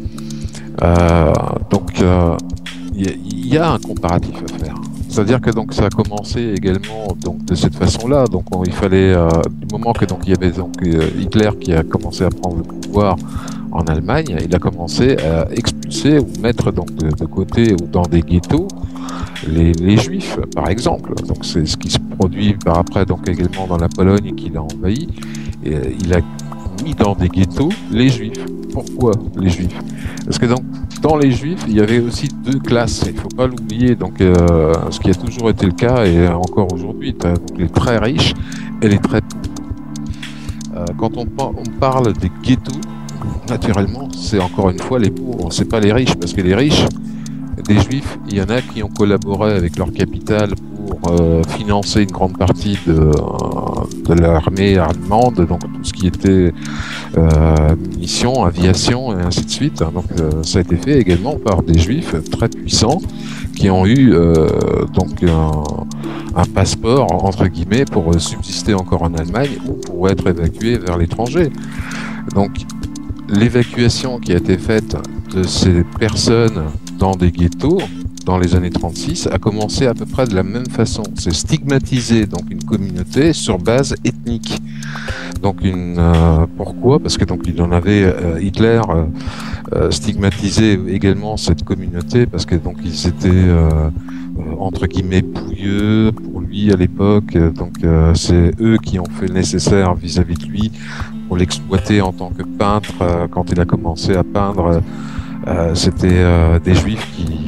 Il y a un comparatif à faire. C'est-à-dire que donc ça a commencé également donc de cette façon-là. Donc il fallait du moment que donc il y avait donc Hitler qui a commencé à prendre le pouvoir en Allemagne, il a commencé à expulser ou mettre donc de côté ou dans des ghettos les Juifs, par exemple. Donc c'est ce qui se produit par après donc également dans la Pologne qu'il a envahi. Et, il a mis dans des ghettos les Juifs. Pourquoi les Juifs? Parce que donc dans les Juifs, il y avait aussi deux classes. Il ne faut pas l'oublier. Donc, ce qui a toujours été le cas et encore aujourd'hui, tu as les très riches et les très pauvres. Quand on parle des ghettos, naturellement, c'est encore une fois les pauvres. C'est pas les riches, parce que les riches, des Juifs, il y en a qui ont collaboré avec leur capital pour financer une grande partie de l'armée allemande, donc tout ce qui était munitions, aviation et ainsi de suite. Donc ça a été fait également par des Juifs très puissants qui ont eu donc un passeport entre guillemets pour subsister encore en Allemagne ou pour être évacués vers l'étranger. Donc l'évacuation qui a été faite de ces personnes dans des ghettos dans les années 36 a commencé à peu près de la même façon. C'est stigmatiser donc une communauté sur base ethnique. Donc pourquoi? Parce que donc il en avait Hitler stigmatisé également cette communauté parce que donc ils étaient entre guillemets pouilleux pour lui à l'époque. Donc c'est eux qui ont fait le nécessaire vis-à-vis de lui pour l'exploiter en tant que peintre. Quand il a commencé à peindre, c'était des Juifs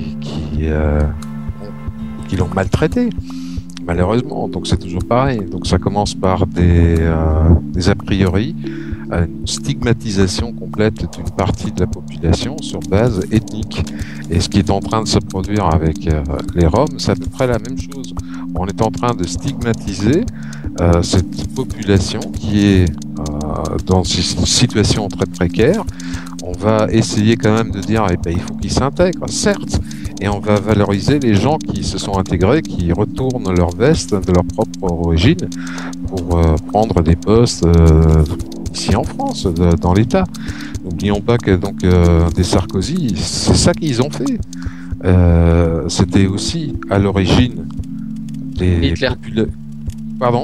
qui l'ont maltraité, malheureusement. Donc c'est toujours pareil. Donc ça commence par des a priori, une stigmatisation complète d'une partie de la population sur base ethnique. Et ce qui est en train de se produire avec les Roms, c'est à peu près la même chose. On est en train de stigmatiser cette population qui est dans une situation très précaire, on va essayer quand même de dire il faut qu'ils s'intègrent, certes, et on va valoriser les gens qui se sont intégrés, qui retournent leur veste de leur propre origine pour prendre des postes ici en France, dans l'État. N'oublions pas que donc des Sarkozy, c'est ça qu'ils ont fait. C'était aussi à l'origine des Hitler. Pardon ?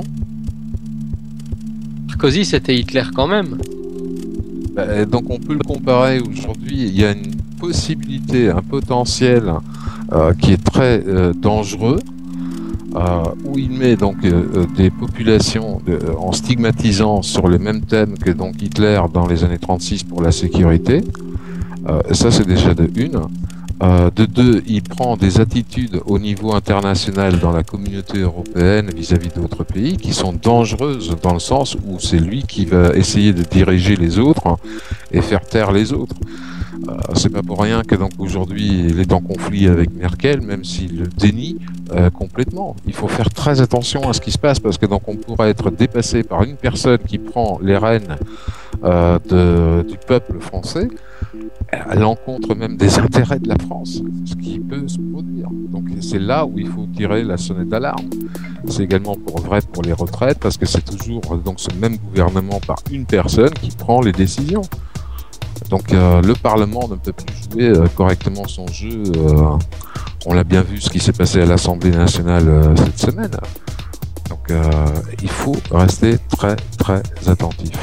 Sarkozy, c'était Hitler quand même. Donc on peut le comparer aujourd'hui. Il y a une possibilité, un potentiel qui est très dangereux, où il met donc des populations en stigmatisant sur le même thème que donc Hitler dans les années 36 pour la sécurité. Ça c'est déjà de une. De deux, il prend des attitudes au niveau international dans la communauté européenne vis-à-vis d'autres pays qui sont dangereuses dans le sens où c'est lui qui va essayer de diriger les autres et faire taire les autres. C'est pas pour rien que donc aujourd'hui il est en conflit avec Merkel, même s'il le dénie complètement. Il faut faire très attention à ce qui se passe parce que donc on pourrait être dépassé par une personne qui prend les rênes du peuple français à l'encontre même des intérêts de la France, ce qui peut se produire. Donc c'est là où il faut tirer la sonnette d'alarme. C'est également vrai pour les retraites parce que c'est toujours donc ce même gouvernement par une personne qui prend les décisions. Donc le Parlement ne peut plus jouer correctement son jeu. On l'a bien vu ce qui s'est passé à l'Assemblée nationale cette semaine. Donc il faut rester très très attentif.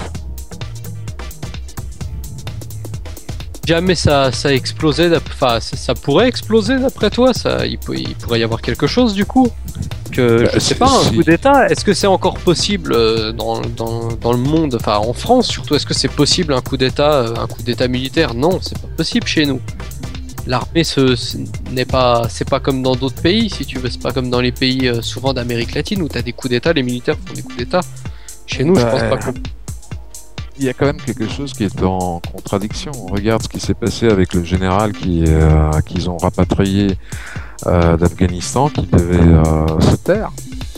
Jamais ça explosait, enfin ça pourrait exploser d'après toi, il pourrait y avoir quelque chose du coup je sais pas, un coup d'état, est-ce que c'est encore possible dans le monde, enfin en France surtout, est-ce que c'est possible un coup d'état militaire? Non, c'est pas possible chez nous. L'armée c'est pas comme dans d'autres pays, si tu veux, c'est pas comme dans les pays souvent d'Amérique latine où t'as des coups d'état, les militaires font des coups d'état. Chez nous, je pense pas qu'on... Il y a quand même quelque chose qui est en contradiction. On regarde ce qui s'est passé avec le général qu'ils ont rapatrié d'Afghanistan, qui devait se taire.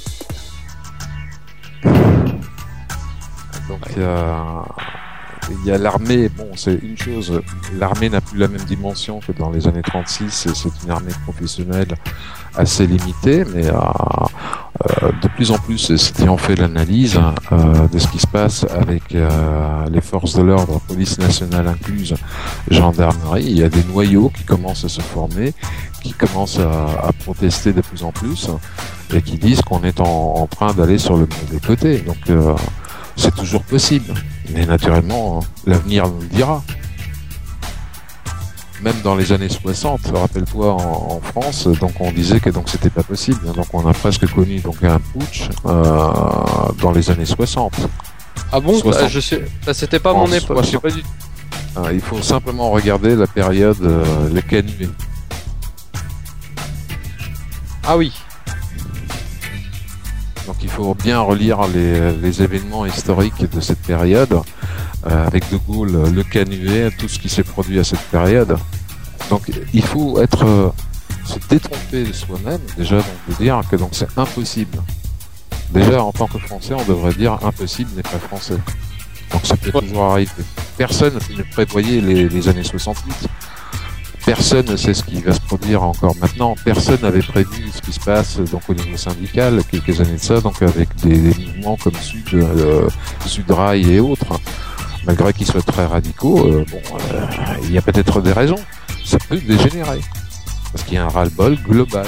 Donc il y a l'armée, bon c'est une chose, l'armée n'a plus la même dimension que dans les années 36, c'est une armée professionnelle assez limitée, mais de plus en plus, si on fait l'analyse de ce qui se passe avec les forces de l'ordre, police nationale incluse, gendarmerie, il y a des noyaux qui commencent à se former, qui commencent à protester de plus en plus, et qui disent qu'on est en train d'aller sur le mauvais côté. Donc c'est toujours possible, mais naturellement, l'avenir nous le dira. Même dans les années 60, rappelle-toi, en France, donc on disait que donc c'était pas possible. Donc on a presque connu donc un putsch dans les années 60. Ah bon, je sais, c'était pas mon époque. Je sais pas du... Il faut simplement regarder la période les canuets. Ah oui. Donc il faut bien relire les événements historiques de cette période, avec De Gaulle, le canuet, tout ce qui s'est produit à cette période. Donc il faut se détromper de soi-même, déjà donc de dire que donc c'est impossible. Déjà en tant que Français, on devrait dire impossible n'est pas français. Donc ça peut toujours arriver. Personne ne prévoyait les années 68. Personne ne sait ce qui va se produire encore maintenant. Personne n'avait prévu ce qui se passe donc au niveau syndical quelques années de ça, donc avec des mouvements comme Sudrail et autres. Malgré qu'ils soient très radicaux, il y a peut-être des raisons. Ça peut dégénérer parce qu'il y a un ras-le-bol global.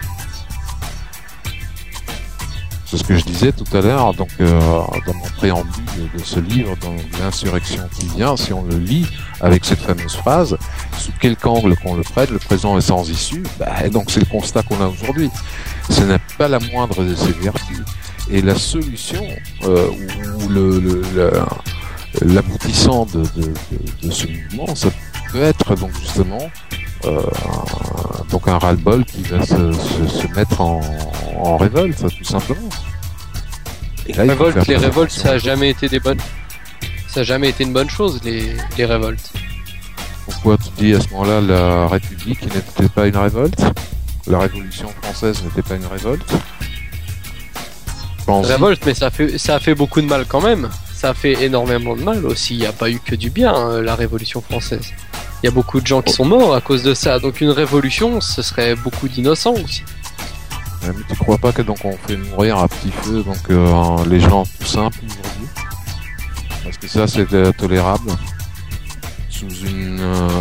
C'est ce que je disais tout à l'heure, donc dans mon préambule de ce livre, dans l'insurrection qui vient, si on le lit avec cette fameuse phrase, sous quelque angle qu'on le prenne, le présent est sans issue, donc c'est le constat qu'on a aujourd'hui. Ce n'est pas la moindre de ses vertus. Et la solution, ou l'aboutissant de ce mouvement, ça peut être donc justement donc un ras-le-bol qui va se mettre en révolte, tout simplement. Et là, les révoltes, ça a jamais été une bonne chose, les révoltes. Pourquoi tu dis à ce moment-là la République n'était pas une révolte? La Révolution française n'était pas une révolte? Révolte, mais ça a fait beaucoup de mal quand même. ça a fait énormément de mal aussi. Il n'y a pas eu que du bien, la Révolution française. Il y a beaucoup de gens qui sont morts à cause de ça. Donc une révolution, ce serait beaucoup d'innocents aussi. Mais tu crois pas que donc on fait mourir à petit feu donc les gens tout simples aujourd'hui? Est-ce que ça c'est tolérable sous une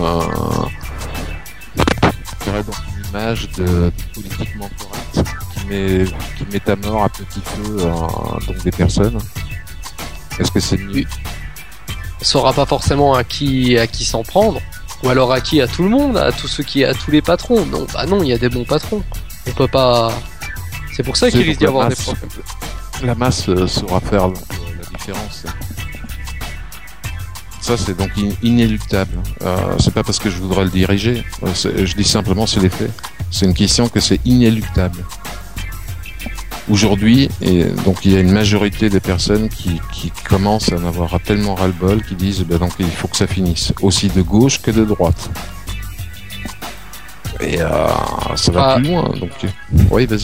donc une image de politiquement correct qui met à mort à petit feu donc des personnes? Est-ce que c'est mieux? On saura pas forcément à qui s'en prendre, ou alors à qui? À tout le monde, à tous les patrons. Non, bah non, il y a des bons patrons. On peut pas. C'est pour ça qu'il risque d'y avoir des problèmes. La masse saura faire donc, la différence. Ça c'est donc inéluctable. C'est pas parce que je voudrais le diriger. Je dis simplement c'est les faits. C'est une question que c'est inéluctable. Aujourd'hui, et donc il y a une majorité des personnes qui commencent à en avoir tellement ras-le-bol qu'ils disent donc il faut que ça finisse, aussi de gauche que de droite. Et ça va plus loin. Donc oui, vas-y.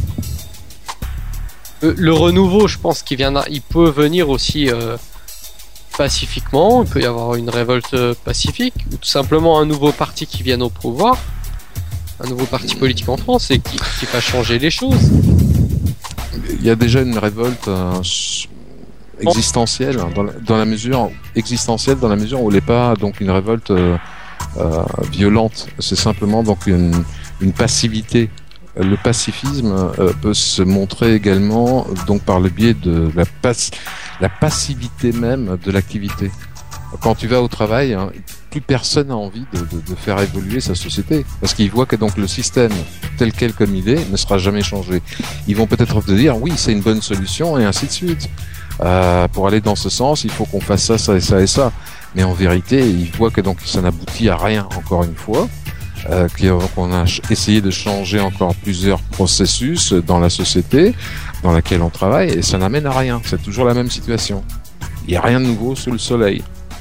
Le renouveau, je pense il peut venir aussi pacifiquement. Il peut y avoir une révolte pacifique, ou tout simplement un nouveau parti qui vienne au pouvoir, un nouveau parti politique en France et qui va changer les choses. Il y a déjà une révolte existentielle dans la mesure où elle n'est pas donc une révolte violente. C'est simplement donc une passivité. Le pacifisme peut se montrer également donc par le biais de la passivité même de l'activité. Quand tu vas au travail, plus personne n'a envie de faire évoluer sa société, parce qu'il voit que donc le système tel quel comme il est ne sera jamais changé. Ils vont peut-être te dire oui, c'est une bonne solution et ainsi de suite. Pour aller dans ce sens, il faut qu'on fasse ça, ça et ça et ça. Mais en vérité, ils voient que donc ça n'aboutit à rien encore une fois. Qu'on a essayé de changer encore plusieurs processus dans la société dans laquelle on travaille et ça n'amène à rien. C'est toujours la même situation. Il n'y a rien de nouveau sous le soleil.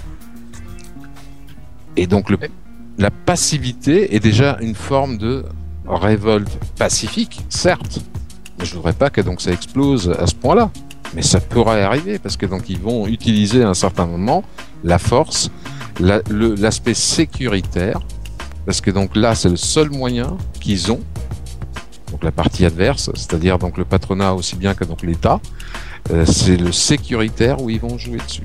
Et donc la passivité est déjà une forme de révolte pacifique, certes. Mais je voudrais pas que donc ça explose à ce point-là. Mais ça pourrait arriver parce que donc ils vont utiliser à un certain moment la force, l'aspect sécuritaire, parce que donc là c'est le seul moyen qu'ils ont. Donc la partie adverse, c'est-à-dire donc le patronat aussi bien que donc l'État, c'est le sécuritaire où ils vont jouer dessus.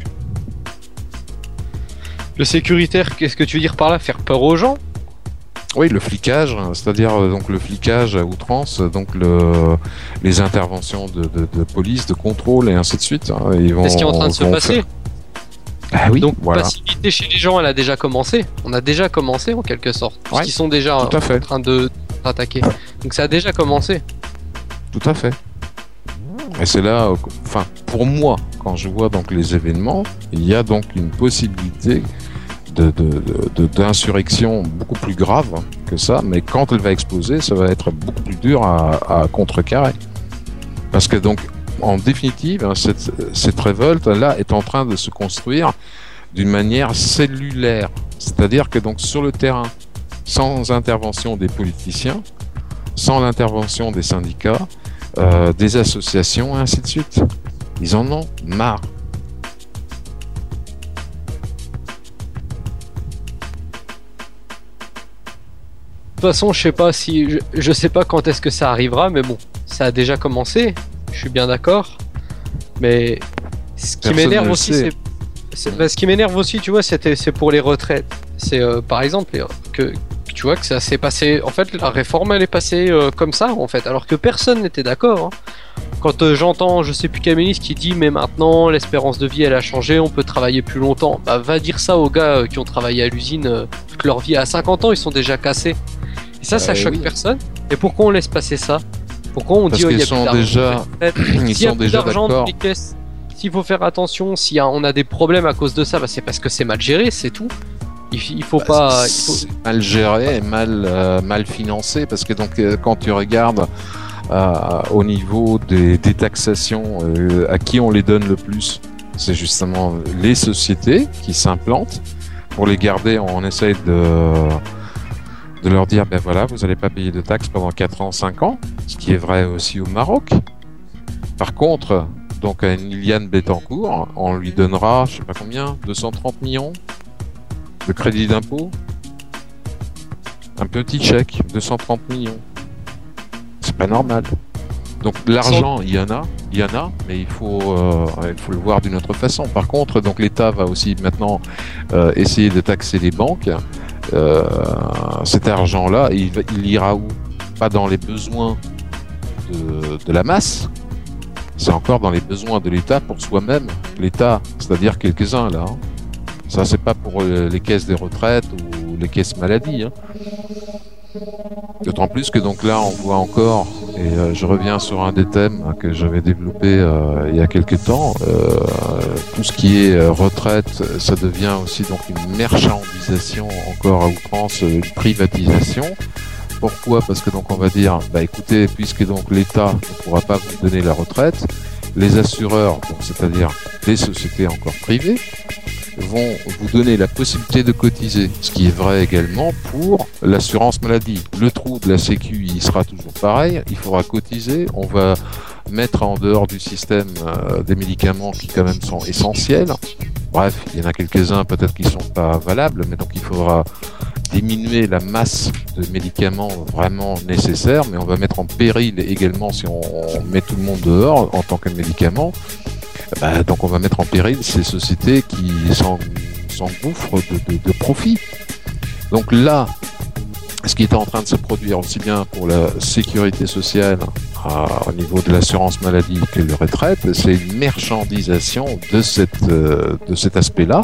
Le sécuritaire, qu'est-ce que tu veux dire par là? Faire peur aux gens? Oui, le flicage, c'est-à-dire donc le flicage à outrance, donc les interventions de police, de contrôle et ainsi de suite. C'est ce qui est en train de se passer. Ah oui, donc voilà. La passivité chez les gens, elle a déjà commencé. On a déjà commencé en quelque sorte, puisqu'ils sont déjà en train de attaquer. Donc ça a déjà commencé. Tout à fait. Et c'est là, enfin, pour moi, quand je vois donc les événements, il y a donc une possibilité d'insurrection beaucoup plus grave que ça, mais quand elle va exploser, ça va être beaucoup plus dur à contrecarrer. Parce que donc, en définitive, cette révolte-là est en train de se construire d'une manière cellulaire. C'est-à-dire que donc sur le terrain, sans intervention des politiciens, sans l'intervention des syndicats, des associations, et ainsi de suite. Ils en ont marre. De toute façon, je sais pas quand est-ce que ça arrivera, mais bon, ça a déjà commencé. Je suis bien d'accord. Mais ce qui m'énerve aussi, ce qui m'énerve aussi, tu vois, c'est pour les retraites. C'est par exemple que tu vois que ça s'est passé. En fait, la réforme elle est passée comme ça, en fait, alors que personne n'était d'accord. Hein. Quand j'entends, je sais plus quel ministre qui dit mais maintenant l'espérance de vie elle a changé, on peut travailler plus longtemps. Bah va dire ça aux gars qui ont travaillé à l'usine toute leur vie. À 50 ans ils sont déjà cassés. Et ça choque personne. Et pourquoi on laisse passer ça? Pourquoi on dit il y a plus d'argent? Ils sont déjà d'accord. S'il faut faire attention, si on a des problèmes à cause de ça, bah c'est parce que c'est mal géré, c'est tout. Il faut pas. C'est mal géré et mal financé parce que donc quand tu regardes au niveau des taxations, à qui on les donne le plus, c'est justement les sociétés qui s'implantent. Pour les garder, on essaye de leur dire ben voilà, vous n'allez pas payer de taxes pendant 4 ans, 5 ans, ce qui est vrai aussi au Maroc. Par contre, donc à une Liliane Bettencourt, on lui donnera, je sais pas combien, 230 millions de crédit d'impôt. Un petit chèque, 230 millions. C'est pas normal. Donc l'argent, il y en a, mais il faut le voir d'une autre façon. Par contre, donc l'État va aussi maintenant essayer de taxer les banques. Cet argent-là, il ira où? Pas dans les besoins de la masse. C'est encore dans les besoins de l'État pour soi-même. L'État, c'est-à-dire quelques-uns là. Ça, c'est pas pour les caisses des retraites ou les caisses maladie. D'autant plus que donc là, on voit encore, et je reviens sur un des thèmes que j'avais développé il y a quelques temps, tout ce qui est retraite, ça devient aussi donc une marchandisation encore à outrance, une privatisation. Pourquoi? Parce que donc on va dire, bah écoutez, puisque donc l'État ne pourra pas vous donner la retraite, les assureurs, donc c'est-à-dire les sociétés encore privées, vont vous donner la possibilité de cotiser, ce qui est vrai également pour l'assurance maladie. Le trou de la Sécu, il sera toujours pareil, il faudra cotiser, on va mettre en dehors du système des médicaments qui quand même sont essentiels. Bref, il y en a quelques-uns peut-être qui sont pas valables, mais donc il faudra diminuer la masse de médicaments vraiment nécessaires, mais on va mettre en péril également, si on met tout le monde dehors en tant que médicament, donc on va mettre en péril ces sociétés qui s'engouffrent de profit. Donc là, ce qui est en train de se produire aussi bien pour la sécurité sociale au niveau de l'assurance maladie que de retraite, c'est une marchandisation de cet aspect-là.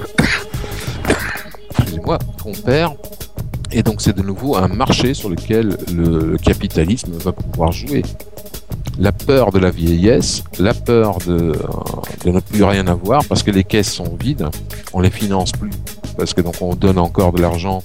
Excusez-moi, qu'on perd. Et donc c'est de nouveau un marché sur lequel le capitalisme va pouvoir jouer. La peur de la vieillesse, la peur de ne plus rien avoir parce que les caisses sont vides, on les finance plus parce que donc on donne encore de l'argent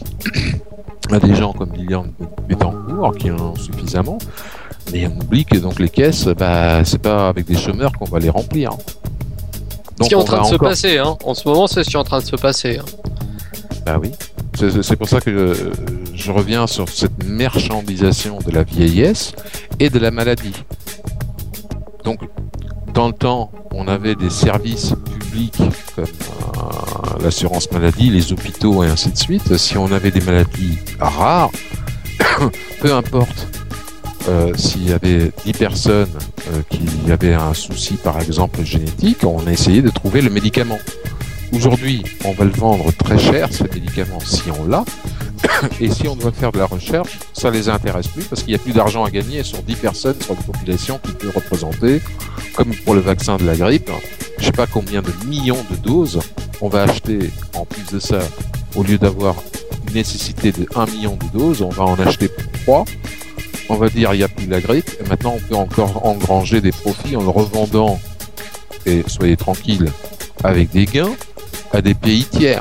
à des gens comme Liliane Bettencourt qui en ont suffisamment, mais on oublie que donc les caisses, c'est pas avec des chômeurs qu'on va les remplir. Donc ce qui est en train de se passer, en ce moment, c'est ce qui est en train de se passer. Bah oui. C'est pour ça que je reviens sur cette marchandisation de la vieillesse et de la maladie. Donc, dans le temps, on avait des services publics comme l'assurance maladie, les hôpitaux et ainsi de suite. Si on avait des maladies rares, peu importe s'il y avait 10 personnes qui avaient un souci, par exemple, génétique, on a essayé de trouver le médicament. Aujourd'hui, on va le vendre très cher, ce médicament, si on l'a. Et si on doit faire de la recherche, ça les intéresse plus parce qu'il n'y a plus d'argent à gagner sur 10 personnes sur une population qui peut représenter, comme pour le vaccin de la grippe, je sais pas combien de millions de doses. On va acheter, en plus de ça, au lieu d'avoir une nécessité de 1 million de doses, on va en acheter pour 3. On va dire il n'y a plus la grippe, et maintenant on peut encore engranger des profits en le revendant, et soyez tranquilles, avec des gains, à des pays tiers.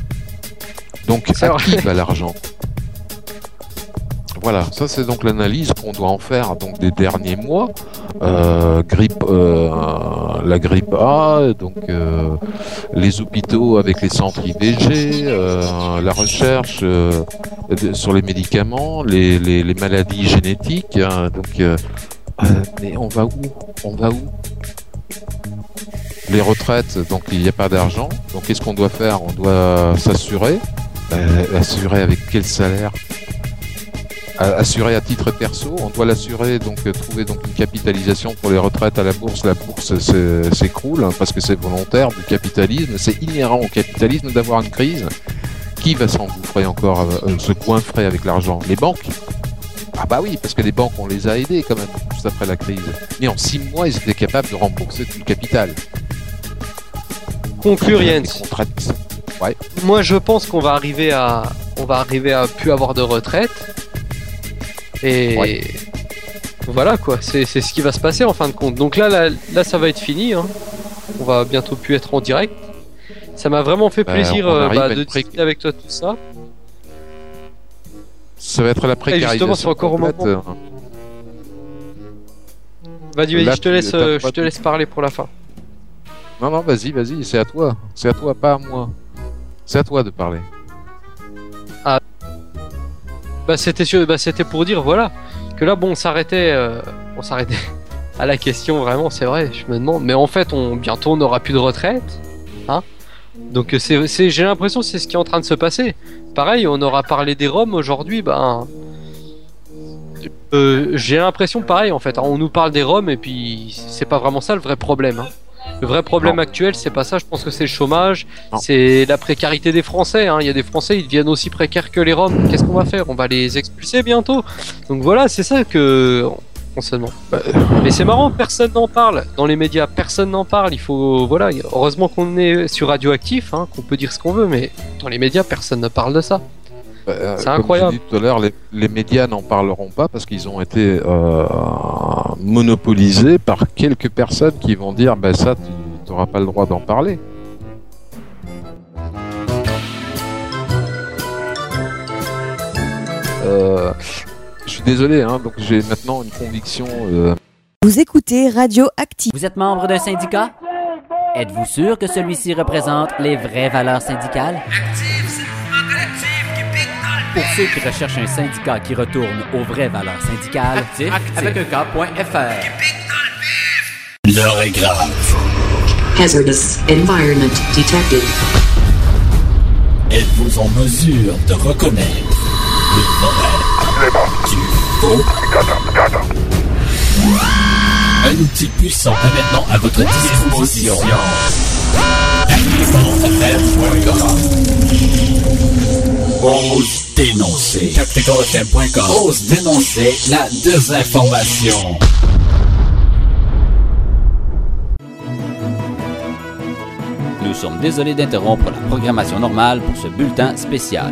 Donc à qui va l'argent? Voilà, ça c'est donc l'analyse qu'on doit en faire donc des derniers mois. La grippe A, donc les hôpitaux avec les centres IVG, la recherche sur les médicaments, les maladies génétiques. Mais on va où? Les retraites, donc il n'y a pas d'argent. Donc qu'est-ce qu'on doit faire? On doit s'assurer. Assurer avec quel salaire? Assurer à titre perso. On doit l'assurer, donc trouver donc une capitalisation pour les retraites à la bourse. La bourse s'écroule parce que c'est volontaire du capitalisme. C'est inhérent au capitalisme d'avoir une crise. Qui va s'engouffrer encore, se goinfrer avec l'argent? Les banques. Ah bah oui, parce que les banques, on les a aidés quand même juste après la crise. Mais en 6 mois, ils étaient capables de rembourser tout le capital. Conclure, Jens. Ouais. Moi, je pense qu'on va arriver à plus avoir de retraite. Et voilà quoi, c'est ce qui va se passer en fin de compte. Donc là, ça va être fini. On va bientôt plus être en direct. Ça m'a vraiment fait plaisir de discuter avec toi tout ça. Ça va être la précarisation. Et justement, c'est encore au moment. Vas-y, je te laisse parler pour la fin. Non, vas-y, c'est à toi. C'est à toi, pas à moi. C'est à toi de parler. Ah. C'était pour dire, voilà, que là, bon, on s'arrêtait à la question, vraiment, c'est vrai, je me demande. Mais en fait, bientôt, on n'aura plus de retraite. Hein, donc, j'ai l'impression que c'est ce qui est en train de se passer. Pareil, on aura parlé des Roms aujourd'hui, j'ai l'impression pareil en fait, on nous parle des Roms et puis c'est pas vraiment ça le vrai problème. Hein. Le vrai problème actuel, c'est pas ça, je pense que c'est le chômage, c'est la précarité des Français. Hein. Il y a des Français, ils deviennent aussi précaires que les Roms. Qu'est-ce qu'on va faire? On va les expulser bientôt. Donc voilà, c'est ça que on se demande. Mais c'est marrant, personne n'en parle. Dans les médias, personne n'en parle. Il faut, voilà, heureusement qu'on est sur Radioactif, hein, qu'on peut dire ce qu'on veut, mais dans les médias, personne ne parle de ça. C'est incroyable. Comme je l'ai dit tout à l'heure, les médias n'en parleront pas parce qu'ils ont été monopolisés par quelques personnes qui vont dire ça, tu n'auras pas le droit d'en parler. Je suis désolé, hein, donc j'ai maintenant une conviction. Vous écoutez Radioactif. Vous êtes membre d'un syndicat? Êtes-vous sûr que celui-ci représente les vraies valeurs syndicales? Pour ceux qui recherchent un syndicat qui retourne aux vraies valeurs syndicales, actif avec un K.fr. L'heure est grave. Hazardous environment detected. Êtes-vous en mesure de reconnaître le vrai du faux? Un outil puissant est maintenant à votre disposition. ActiveFM.com. Ose dénoncer. TacticalFM.com. Ose dénoncer la désinformation. Nous sommes désolés d'interrompre la programmation normale pour ce bulletin spécial.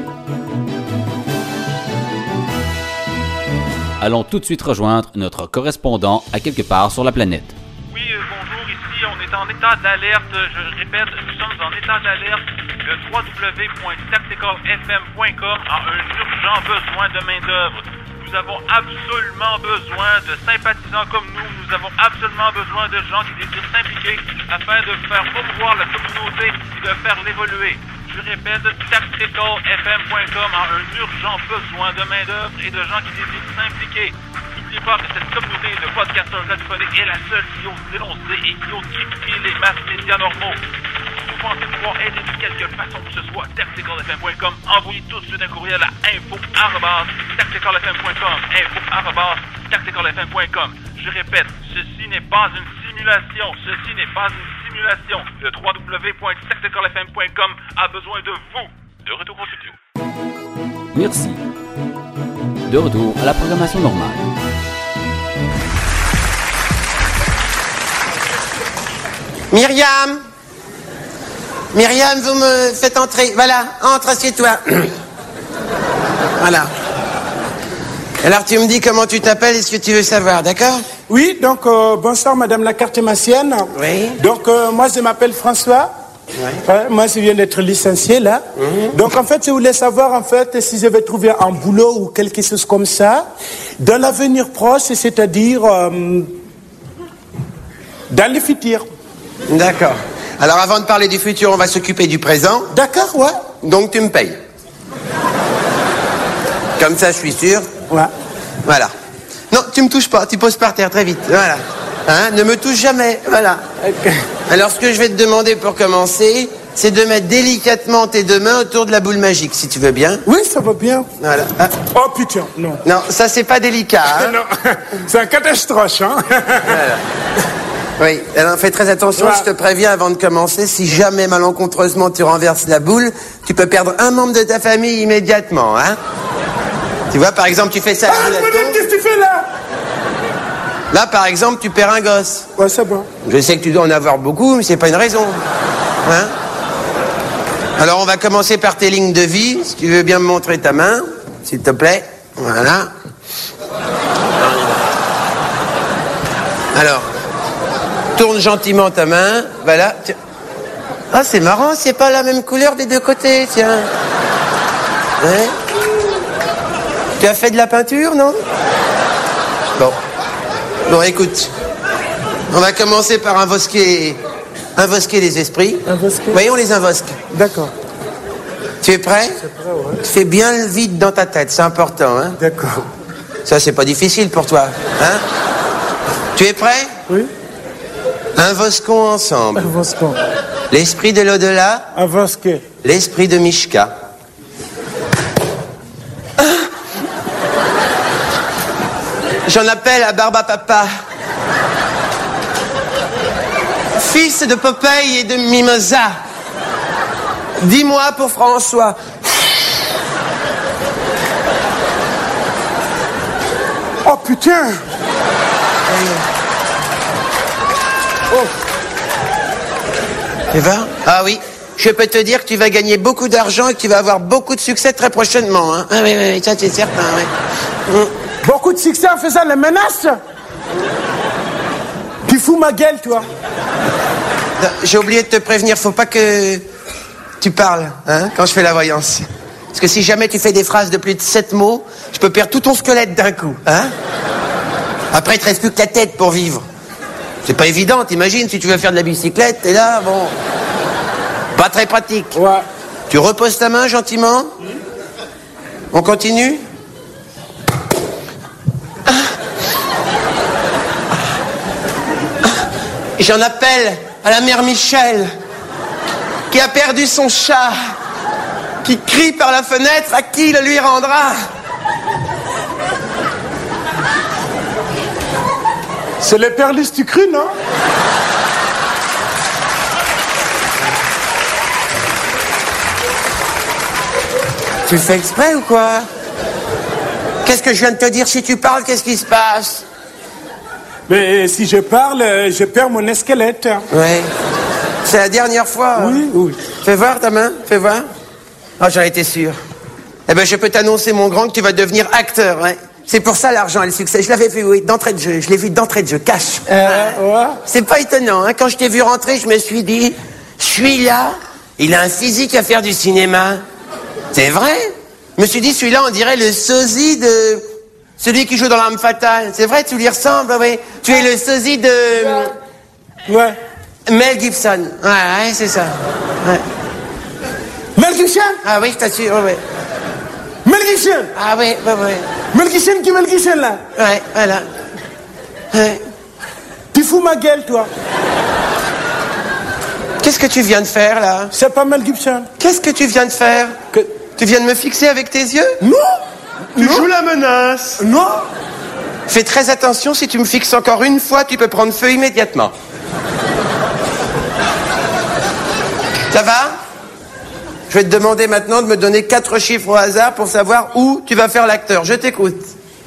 Allons tout de suite rejoindre notre correspondant à quelque part sur la planète. Oui, bonjour, ici on est en état d'alerte, je répète, nous sommes en état d'alerte. Le www.tacticalfm.com a un urgent besoin de main-d'œuvre. Nous avons absolument besoin de sympathisants comme nous. Nous avons absolument besoin de gens qui désirent s'impliquer afin de faire promouvoir la communauté et de faire l'évoluer. Je répète, tacticalfm.com a un urgent besoin de main-d'œuvre et de gens qui désirent s'impliquer. N'oubliez pas que cette communauté de podcasteurs radiophoniques est la seule qui ose dénoncer et qui ose critiquer les masses médias normaux. Si vous pensez pouvoir aider de quelque façon que ce soit, tacticalfm.com, envoyez tout de suite un courriel à info@tacticalfm.com, info@tacticalfm.com. Je répète, ceci n'est pas une simulation, ceci n'est pas une simulation. Le www.tacticalfm.com a besoin de vous. De retour au studio. Merci. De retour à la programmation normale. Myriam, vous me faites entrer. Voilà, entre, assieds-toi. Voilà. Alors tu me dis comment tu t'appelles et ce que tu veux savoir, d'accord? Oui, donc bonsoir Madame la cartémassienne. Oui. Donc moi je m'appelle François. Ouais, moi je viens d'être licencié là. Donc en fait je voulais savoir en fait si je vais trouver un boulot ou quelque chose comme ça dans l'avenir proche, c'est-à-dire dans le futur. D'accord. Alors avant de parler du futur, on va s'occuper du présent. D'accord, ouais. Donc tu me payes. Comme ça je suis sûr. Ouais. Voilà. Non, tu me touches pas, tu poses par terre très vite. Voilà. Hein, ne me touche jamais. Voilà. Okay. Alors ce que je vais te demander pour commencer, c'est de mettre délicatement tes deux mains autour de la boule magique, si tu veux bien. Oui, ça va bien. Voilà. Ah. Oh putain, non. Non, ça c'est pas délicat. Hein. Non, c'est un catastrophe, hein. Voilà. Oui, alors fais très attention, je te préviens avant de commencer, si jamais malencontreusement tu renverses la boule, tu peux perdre un membre de ta famille immédiatement, hein. Tu vois, par exemple, tu fais ça... qu'est-ce que tu fais là? Là, par exemple, tu perds un gosse. Ouais, c'est bon. Je sais que tu dois en avoir beaucoup, mais c'est pas une raison. Hein? Alors, on va commencer par tes lignes de vie. Si tu veux bien me montrer ta main, s'il te plaît. Voilà. Alors, tourne gentiment ta main. Voilà. Ah, c'est marrant, c'est pas la même couleur des deux côtés, tiens. Ouais. Tu as fait de la peinture, non? Bon. Bon, écoute. On va commencer par invoquer les esprits. Invoquer? Oui, on les invoque. D'accord. Tu es prêt? C'est prêt, ouais. Tu fais bien le vide dans ta tête, c'est important, hein? D'accord. Ça, c'est pas difficile pour toi, hein? Tu es prêt? Oui. Un Voscon ensemble. Un Voscon. L'esprit de l'au-delà. Un Vosquet. L'esprit de Mishka. J'en appelle à Barbapapa. Fils de Popeye et de Mimosa. Dis-moi pour François. Oh putain. Oh. Tu vas? Ah oui. Je peux te dire que tu vas gagner beaucoup d'argent et que tu vas avoir beaucoup de succès très prochainement. Hein. Ah oui, ça c'est certain. Oui. Beaucoup de succès en faisant les menaces. Tu fous ma gueule, toi. J'ai oublié de te prévenir, faut pas que tu parles hein, quand je fais la voyance. Parce que si jamais tu fais des phrases de plus de 7 mots, je peux perdre tout ton squelette d'un coup. Hein. Après, il te reste plus que la tête pour vivre. C'est pas évident, t'imagines, si tu veux faire de la bicyclette, t'es là, bon... Pas très pratique. Ouais. Tu reposes ta main gentiment. On continue. J'en appelle à la mère Michel, qui a perdu son chat, qui crie par la fenêtre, à qui le lui rendra? C'est les perlis du cru, non? Tu fais exprès ou quoi? Qu'est-ce que je viens de te dire? Si tu parles, qu'est-ce qui se passe? Mais si je parle, je perds mon squelette. Ouais. C'est la dernière fois. Oui, oui. Fais voir ta main, fais voir. Oh, j'en étais sûr. Eh ben, je peux t'annoncer, mon grand, que tu vas devenir acteur, ouais. C'est pour ça l'argent et le succès. Je l'avais vu, oui, d'entrée de jeu. Je l'ai vu d'entrée de jeu, cash. Ouais. C'est pas étonnant, hein. Quand je t'ai vu rentrer, je me suis dit, celui-là, il a un physique à faire du cinéma. C'est vrai. Je me suis dit, celui-là, on dirait le sosie de... Celui qui joue dans l'Arme Fatale. C'est vrai, tu lui ressembles, oui. Tu es le sosie de... Ouais. Mel Gibson. Ouais, c'est ça. Ouais. Mel Gibson? Ah oui, je t'assure, ouais. Mel Gibson? Ah oui, ouais. Mel Gibson qui Mel Gibson, là? Ouais, voilà. Ouais. Tu fous ma gueule, toi. Qu'est-ce que tu viens de faire, là? C'est pas Mel Gibson. Qu'est-ce que tu viens de faire? Tu viens de me fixer avec tes yeux? Non. Tu joues la menace? Non. Fais très attention, si tu me fixes encore une fois, tu peux prendre feu immédiatement. Ça va? Je vais te demander maintenant de me donner 4 chiffres au hasard pour savoir où tu vas faire l'acteur. Je t'écoute.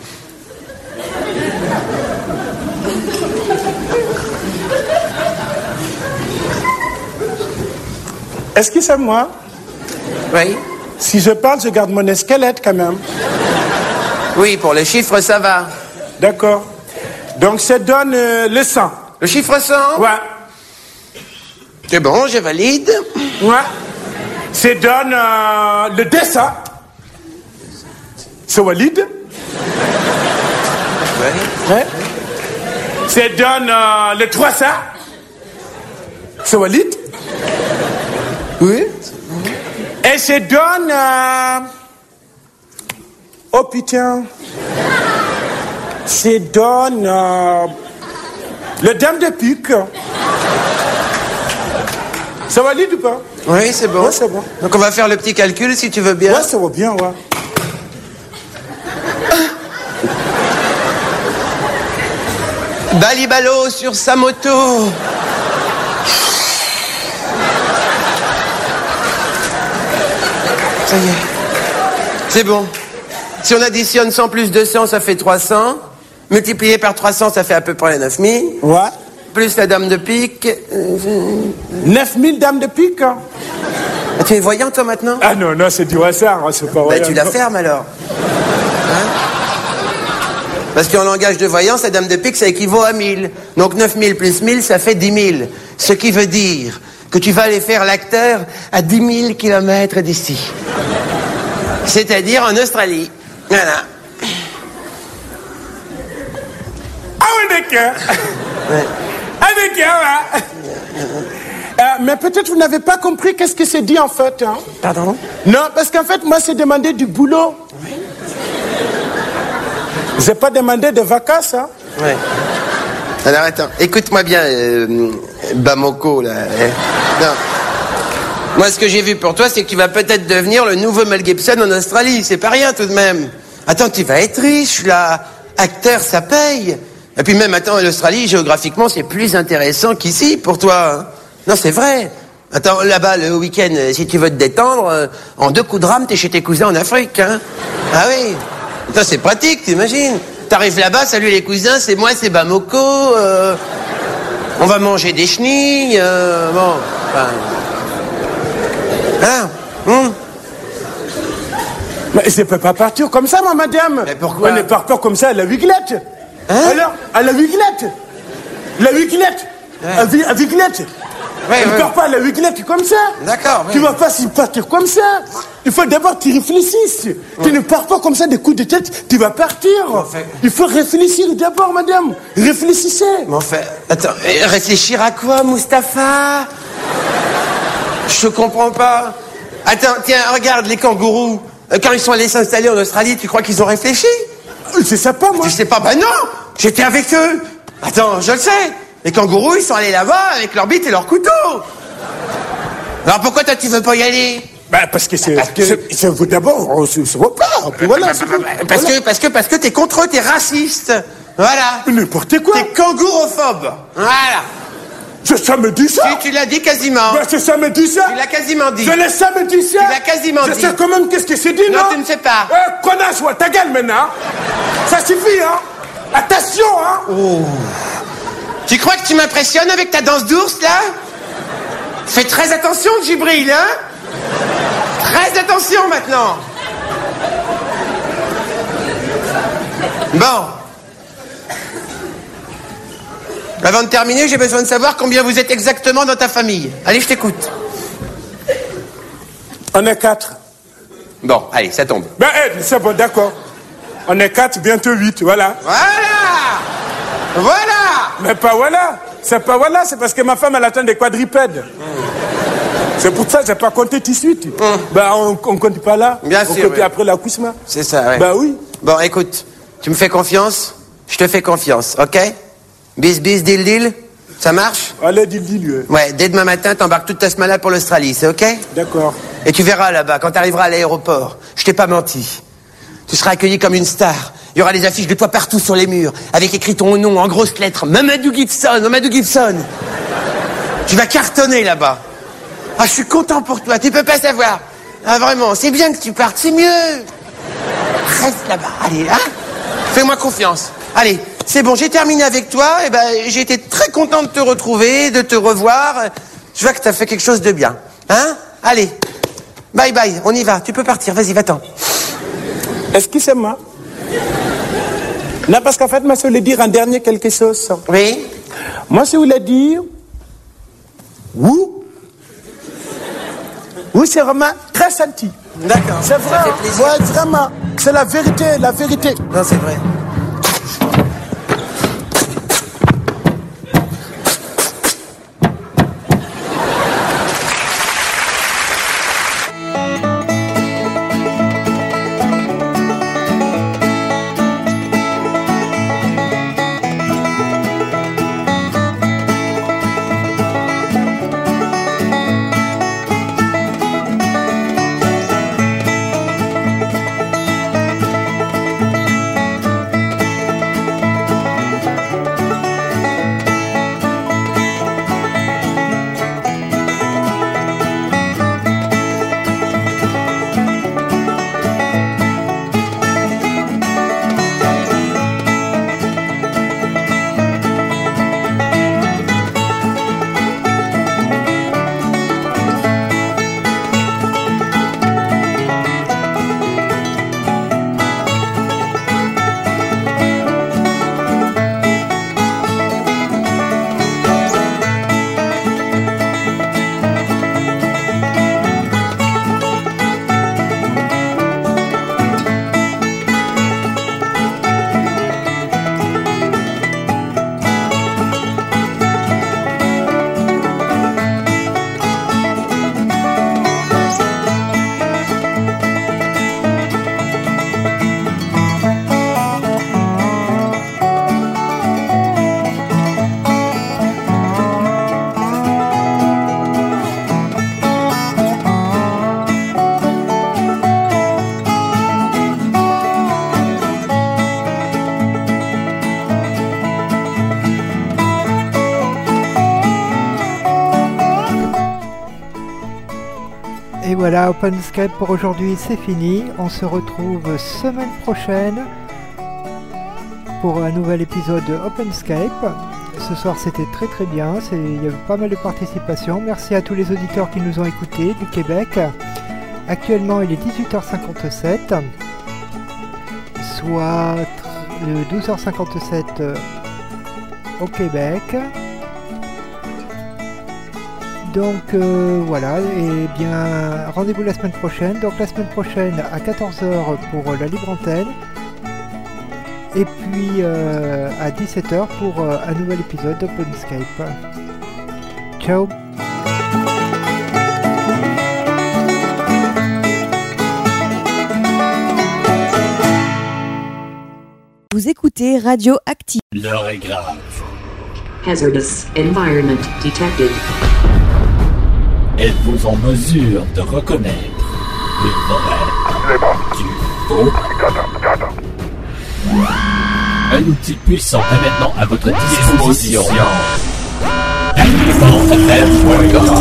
Est-ce que c'est moi? Oui. Si je parle, je garde mon squelette quand même. Oui, pour les chiffres, ça va. D'accord. Donc, ça donne le 100. Le chiffre 100? Ouais. C'est bon, je valide. Ouais. Ça donne le 200. C'est valide. Ouais. Ça donne le 300. C'est valide. Oui. Et ça donne... Oh putain. Ça donne... le dame de pique. Ça valide ou pas? Oui, c'est bon. Ouais, c'est bon. Donc on va faire le petit calcul si tu veux bien. Ouais, ça va bien, ouais. Balibalo sur sa moto. Ça y est. C'est bon. Si on additionne 100 plus 200, ça fait 300. Multiplié par 300, ça fait à peu près 9000. Ouais. Plus la dame de pique. 9000 dames de pique. Ah, tu es voyant, toi, maintenant? Ah non, c'est du hasard, c'est pas vrai. Tu la fermes, alors. Hein? Parce qu'en langage de voyance, la dame de pique, ça équivaut à 1000. Donc 9000 plus 1000, ça fait 10 000. Ce qui veut dire que tu vas aller faire l'acteur à 10 000 kilomètres d'ici. C'est-à-dire en Australie. Voilà. Ah oui, d'accord. Ouais. Ah d'accord, mais peut-être vous n'avez pas compris qu'est-ce que c'est dit en fait. Hein? Pardon? Non, parce qu'en fait, moi, c'est demandé du boulot. Oui. J'ai pas demandé de vacances, hein? Ouais. Alors attends, écoute-moi bien, Bamako, là. Non. Moi, ce que j'ai vu pour toi, c'est que tu vas peut-être devenir le nouveau Mel Gibson en Australie. C'est pas rien, tout de même. Attends, tu vas être riche, là. Acteur, ça paye. Et puis même, attends, l'Australie, géographiquement, c'est plus intéressant qu'ici, pour toi. Hein. Non, c'est vrai. Attends, là-bas, le week-end, si tu veux te détendre, en 2 coups de rame, t'es chez tes cousins en Afrique, hein. Ah oui. Attends, c'est pratique, t'imagines. T'arrives là-bas, salut les cousins, c'est moi, c'est Bamako. On va manger des chenilles. Bon, enfin... Hein? Mais je peux pas partir comme ça, moi, madame. Mais pourquoi? On ne part pas comme ça à la Wiglette. Hein? Alors, à la Wiglette. La Wiglette. Ouais. À Wiglette. Ouais, Tu ne pars pas à la Wiglette comme ça. D'accord. Tu vas pas s'y partir comme ça. Il faut d'abord que tu réfléchisses. Ouais. Tu ne pars pas comme ça des coups de tête, tu vas partir. Il faut réfléchir d'abord, madame. Réfléchissez. Mais enfin, attends, réfléchir à quoi, Mustapha? Je comprends pas. Attends, tiens, regarde les kangourous. Quand ils sont allés s'installer en Australie, tu crois qu'ils ont réfléchi? Je sais pas, moi. Tu sais pas? Ben non. J'étais avec eux. Attends, je le sais. Les kangourous, ils sont allés là-bas avec leur bite et leur couteau. Alors pourquoi toi, tu veux pas y aller? Bah, parce que c'est d'abord, on se voit pas. Voilà, parce que t'es contre eux, t'es raciste. Voilà. N'importe quoi. T'es kangourophobe. Voilà. C'est ça me dit ça? Tu l'as dit quasiment. Bah, c'est ça me dit ça? Tu l'as quasiment dit. Je l'ai ça me dit ça? Tu l'as quasiment dit. Je sais quand même qu'est-ce que c'est dit, non? Non, tu ne sais pas. Connasse, ouais, ta gueule maintenant. Ça suffit, hein? Attention, hein? Oh. Tu crois que tu m'impressionnes avec ta danse d'ours, là? Fais très attention, Djibril, hein? Très attention, maintenant. Bon. Avant de terminer, j'ai besoin de savoir combien vous êtes exactement dans ta famille. Allez, je t'écoute. On est 4. Bon, allez, ça tombe. Ben, c'est bon, d'accord. On est 4, bientôt 8, voilà. Voilà. Mais pas voilà. C'est pas voilà, c'est parce que ma femme, elle attend des quadrupèdes. C'est pour ça que j'ai pas compté tout de suite. Ben, on compte pas là. Bien sûr. On compte après l'accouchement. C'est ça, ouais. Ben oui. Bon, écoute, tu me fais confiance? Je te fais confiance, ok? Bis, deal, deal. Ça marche? Allez, deal. Ouais, dès demain matin, t'embarques toute ta semaine là pour l'Australie, c'est ok? D'accord. Et tu verras là-bas, quand t'arriveras à l'aéroport, je t'ai pas menti. Tu seras accueilli comme une star. Il y aura des affiches de toi partout sur les murs, avec écrit ton nom en grosses lettres. Mamadou Gibson. Tu vas cartonner là-bas. Ah, je suis content pour toi, tu peux pas savoir. Ah, vraiment, c'est bien que tu partes, c'est mieux. Reste là-bas, allez, hein? Fais-moi confiance. Allez, c'est bon, j'ai terminé avec toi. Et ben, j'ai été très content de te retrouver, de te revoir. Je vois que t'as fait quelque chose de bien. Hein? Allez, bye, on y va. Tu peux partir, vas-y, va-t'en. Excusez-moi. Non, parce qu'en fait, moi, je voulais dire en dernier quelque chose. Oui? Moi, je voulais dire... Oui, c'est vraiment très senti. D'accord. C'est vrai. Ça fait plaisir. Ouais, vraiment. C'est la vérité. Non, c'est vrai. voilà, OpenScape pour aujourd'hui c'est fini. On se retrouve semaine prochaine pour un nouvel épisode de OpenScape. Ce soir c'était très très bien, il y avait pas mal de participation. Merci à tous les auditeurs qui nous ont écoutés du Québec. Actuellement il est 18h57, soit 12h57 au Québec. Donc voilà, et bien rendez-vous la semaine prochaine. Donc la semaine prochaine à 14h pour la libre antenne. Et puis à 17h pour un nouvel épisode d'OpenScape. Ciao. Vous écoutez Radio Active. L'heure est grave. Hazardous environment detected. Êtes-vous en mesure de reconnaître le vrai du faux? Un outil puissant est maintenant à votre disposition. TacticalFM.com.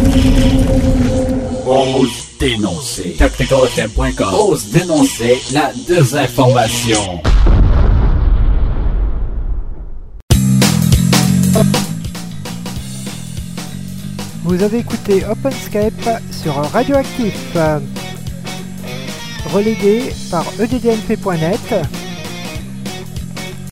Ose dénoncer. TacticalFM.com. Ose dénoncer la désinformation. Vous avez écouté OpenScape sur Radioactif, relégué par eddnp.net.